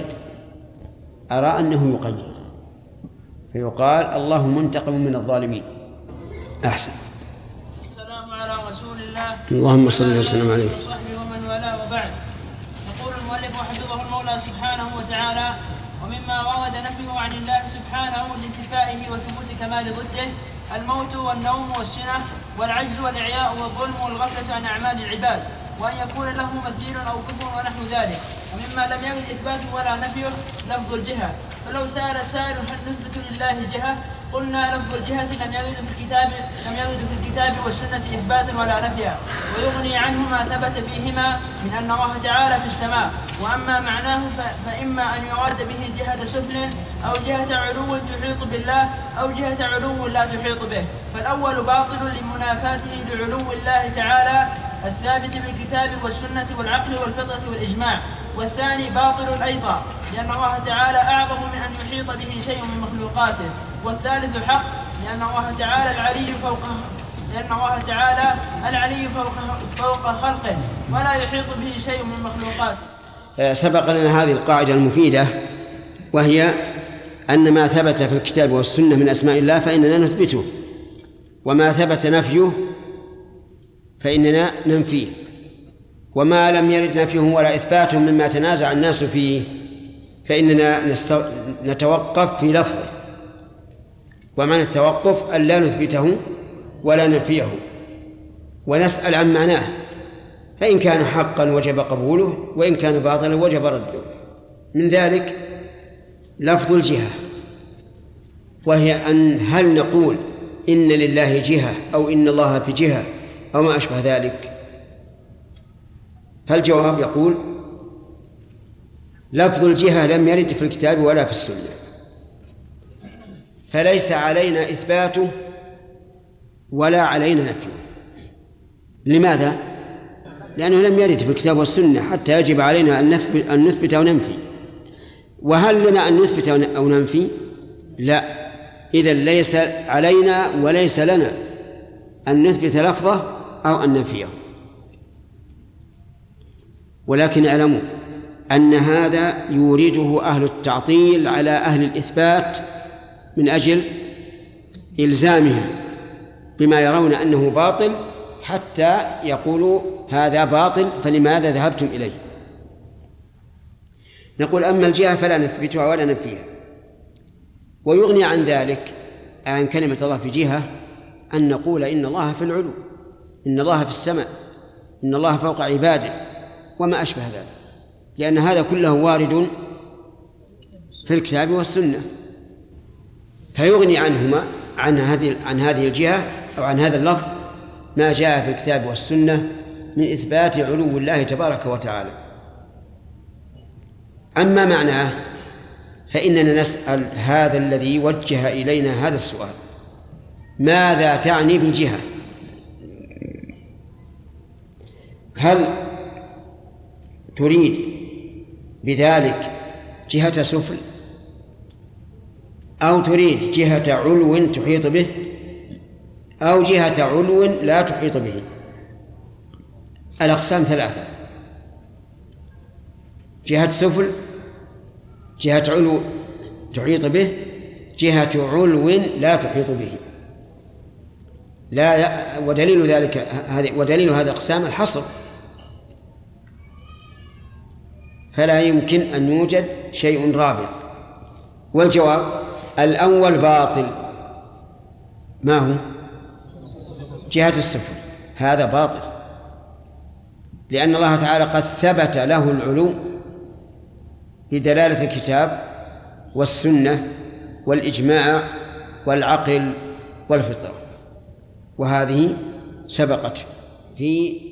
فيقال الله منتقم من الظالمين. أحسن. السلام على رسول الله اللهم صل وسلم عليه وصحبه ومن والاه، وبعد. يقول المؤلف وحفظه المولى سبحانه وتعالى: ومما ورد نفيه عن الله سبحانه لانتفائه وثبوت كمال ضده الموت والنوم والسنة والعجز والإعياء والظلم والغفلة عن أعمال العباد، وأن يكون له مثيل أو كفر ونحو ذلك. ومما لم يرد إثباته ولا نفيه لفظ الجهة، فلو سأل سائل هل نثبت لله جهة قلنا لفظ الجهة لم يرد في الكتاب والسنة إثباتا ولا نفيا، ويغني عنه ما ثبت فيهما من أن الله تعالى في السماء. وأما معناه فإما أن يراد به جهة سفل أو جهة علو تحيط بالله أو جهة علو لا تحيط به، فالأول باطل لمنافاته لعلو الله تعالى الثابت بالكتاب والسنة والعقل والفطرة والإجماع، والثاني باطل أيضا لأن الله تعالى أعظم من أن يحيط به شيء من مخلوقاته، والثالث حق لأن الله تعالى العلي فوق خلقه ولا يحيط به شيء من مخلوقاته. سبق لنا هذه القاعدة المفيدة، وهي أن ما ثبت في الكتاب والسنة من أسماء الله فإننا نثبته، وما ثبت نفيه فإننا ننفيه، وما لم يرد نفيه ولا إثباته مما تنازع الناس فيه فإننا نتوقف في لفظه ومعنى التوقف أن لا نثبته ولا ننفيه ونسأل عن معناه، فإن كان حقا وجب قبوله، وإن كان باطلا وجب رده. من ذلك لفظ الجهة، وهي أن هل نقول إن لله جهة أو إن الله في جهة أو ما أشبه ذلك؟ فالجواب يقول لفظ الجهة لم يرد في الكتاب ولا في السنة، فليس علينا إثباته ولا علينا نفيه. لماذا؟ لأنه لم يرد في الكتاب والسنة حتى يجب علينا أن نثبت أو ننفي. وهل لنا أن نثبت أو ننفي؟ لا، إذن ليس علينا وليس لنا أن نثبت لفظه أو أن ننفيه. ولكن اعلموا أن هذا يورده أهل التعطيل على أهل الإثبات من أجل إلزامهم بما يرون أنه باطل، حتى يقولوا هذا باطل فلماذا ذهبتم إليه؟ نقول أما الجهة فلا نثبتها ولا ننفيها. ويغني عن ذلك عن كلمة الله في جهة أن نقول إن الله في العلو، إن الله في السماء، إن الله فوق عباده وما أشبه ذلك، لأن هذا كله وارد في الكتاب والسنة، فيغني عنهما عن هذه الجهة أو عن هذا اللفظ ما جاء في الكتاب والسنة من إثبات علو الله تبارك وتعالى. أما معناه فإننا نسأل هذا الذي وجه إلينا هذا السؤال: ماذا تعني بالجهة؟ هل تريد بذلك جهة سفل، أو تريد جهة علو تحيط به، أو جهة علو لا تحيط به؟ الأقسام ثلاثة: جهة سفل، جهة علو تحيط به، جهة علو لا تحيط به. لا، ودليل هذا الأقسام الحصر، فلا يمكن أن يوجد شيء رابع. والجواب الأول باطل. ما هو؟ جهة السفل، هذا باطل، لأن الله تعالى قد ثبت له العلو بدلالة الكتاب والسنة والإجماع والعقل والفطرة، وهذه سبقت في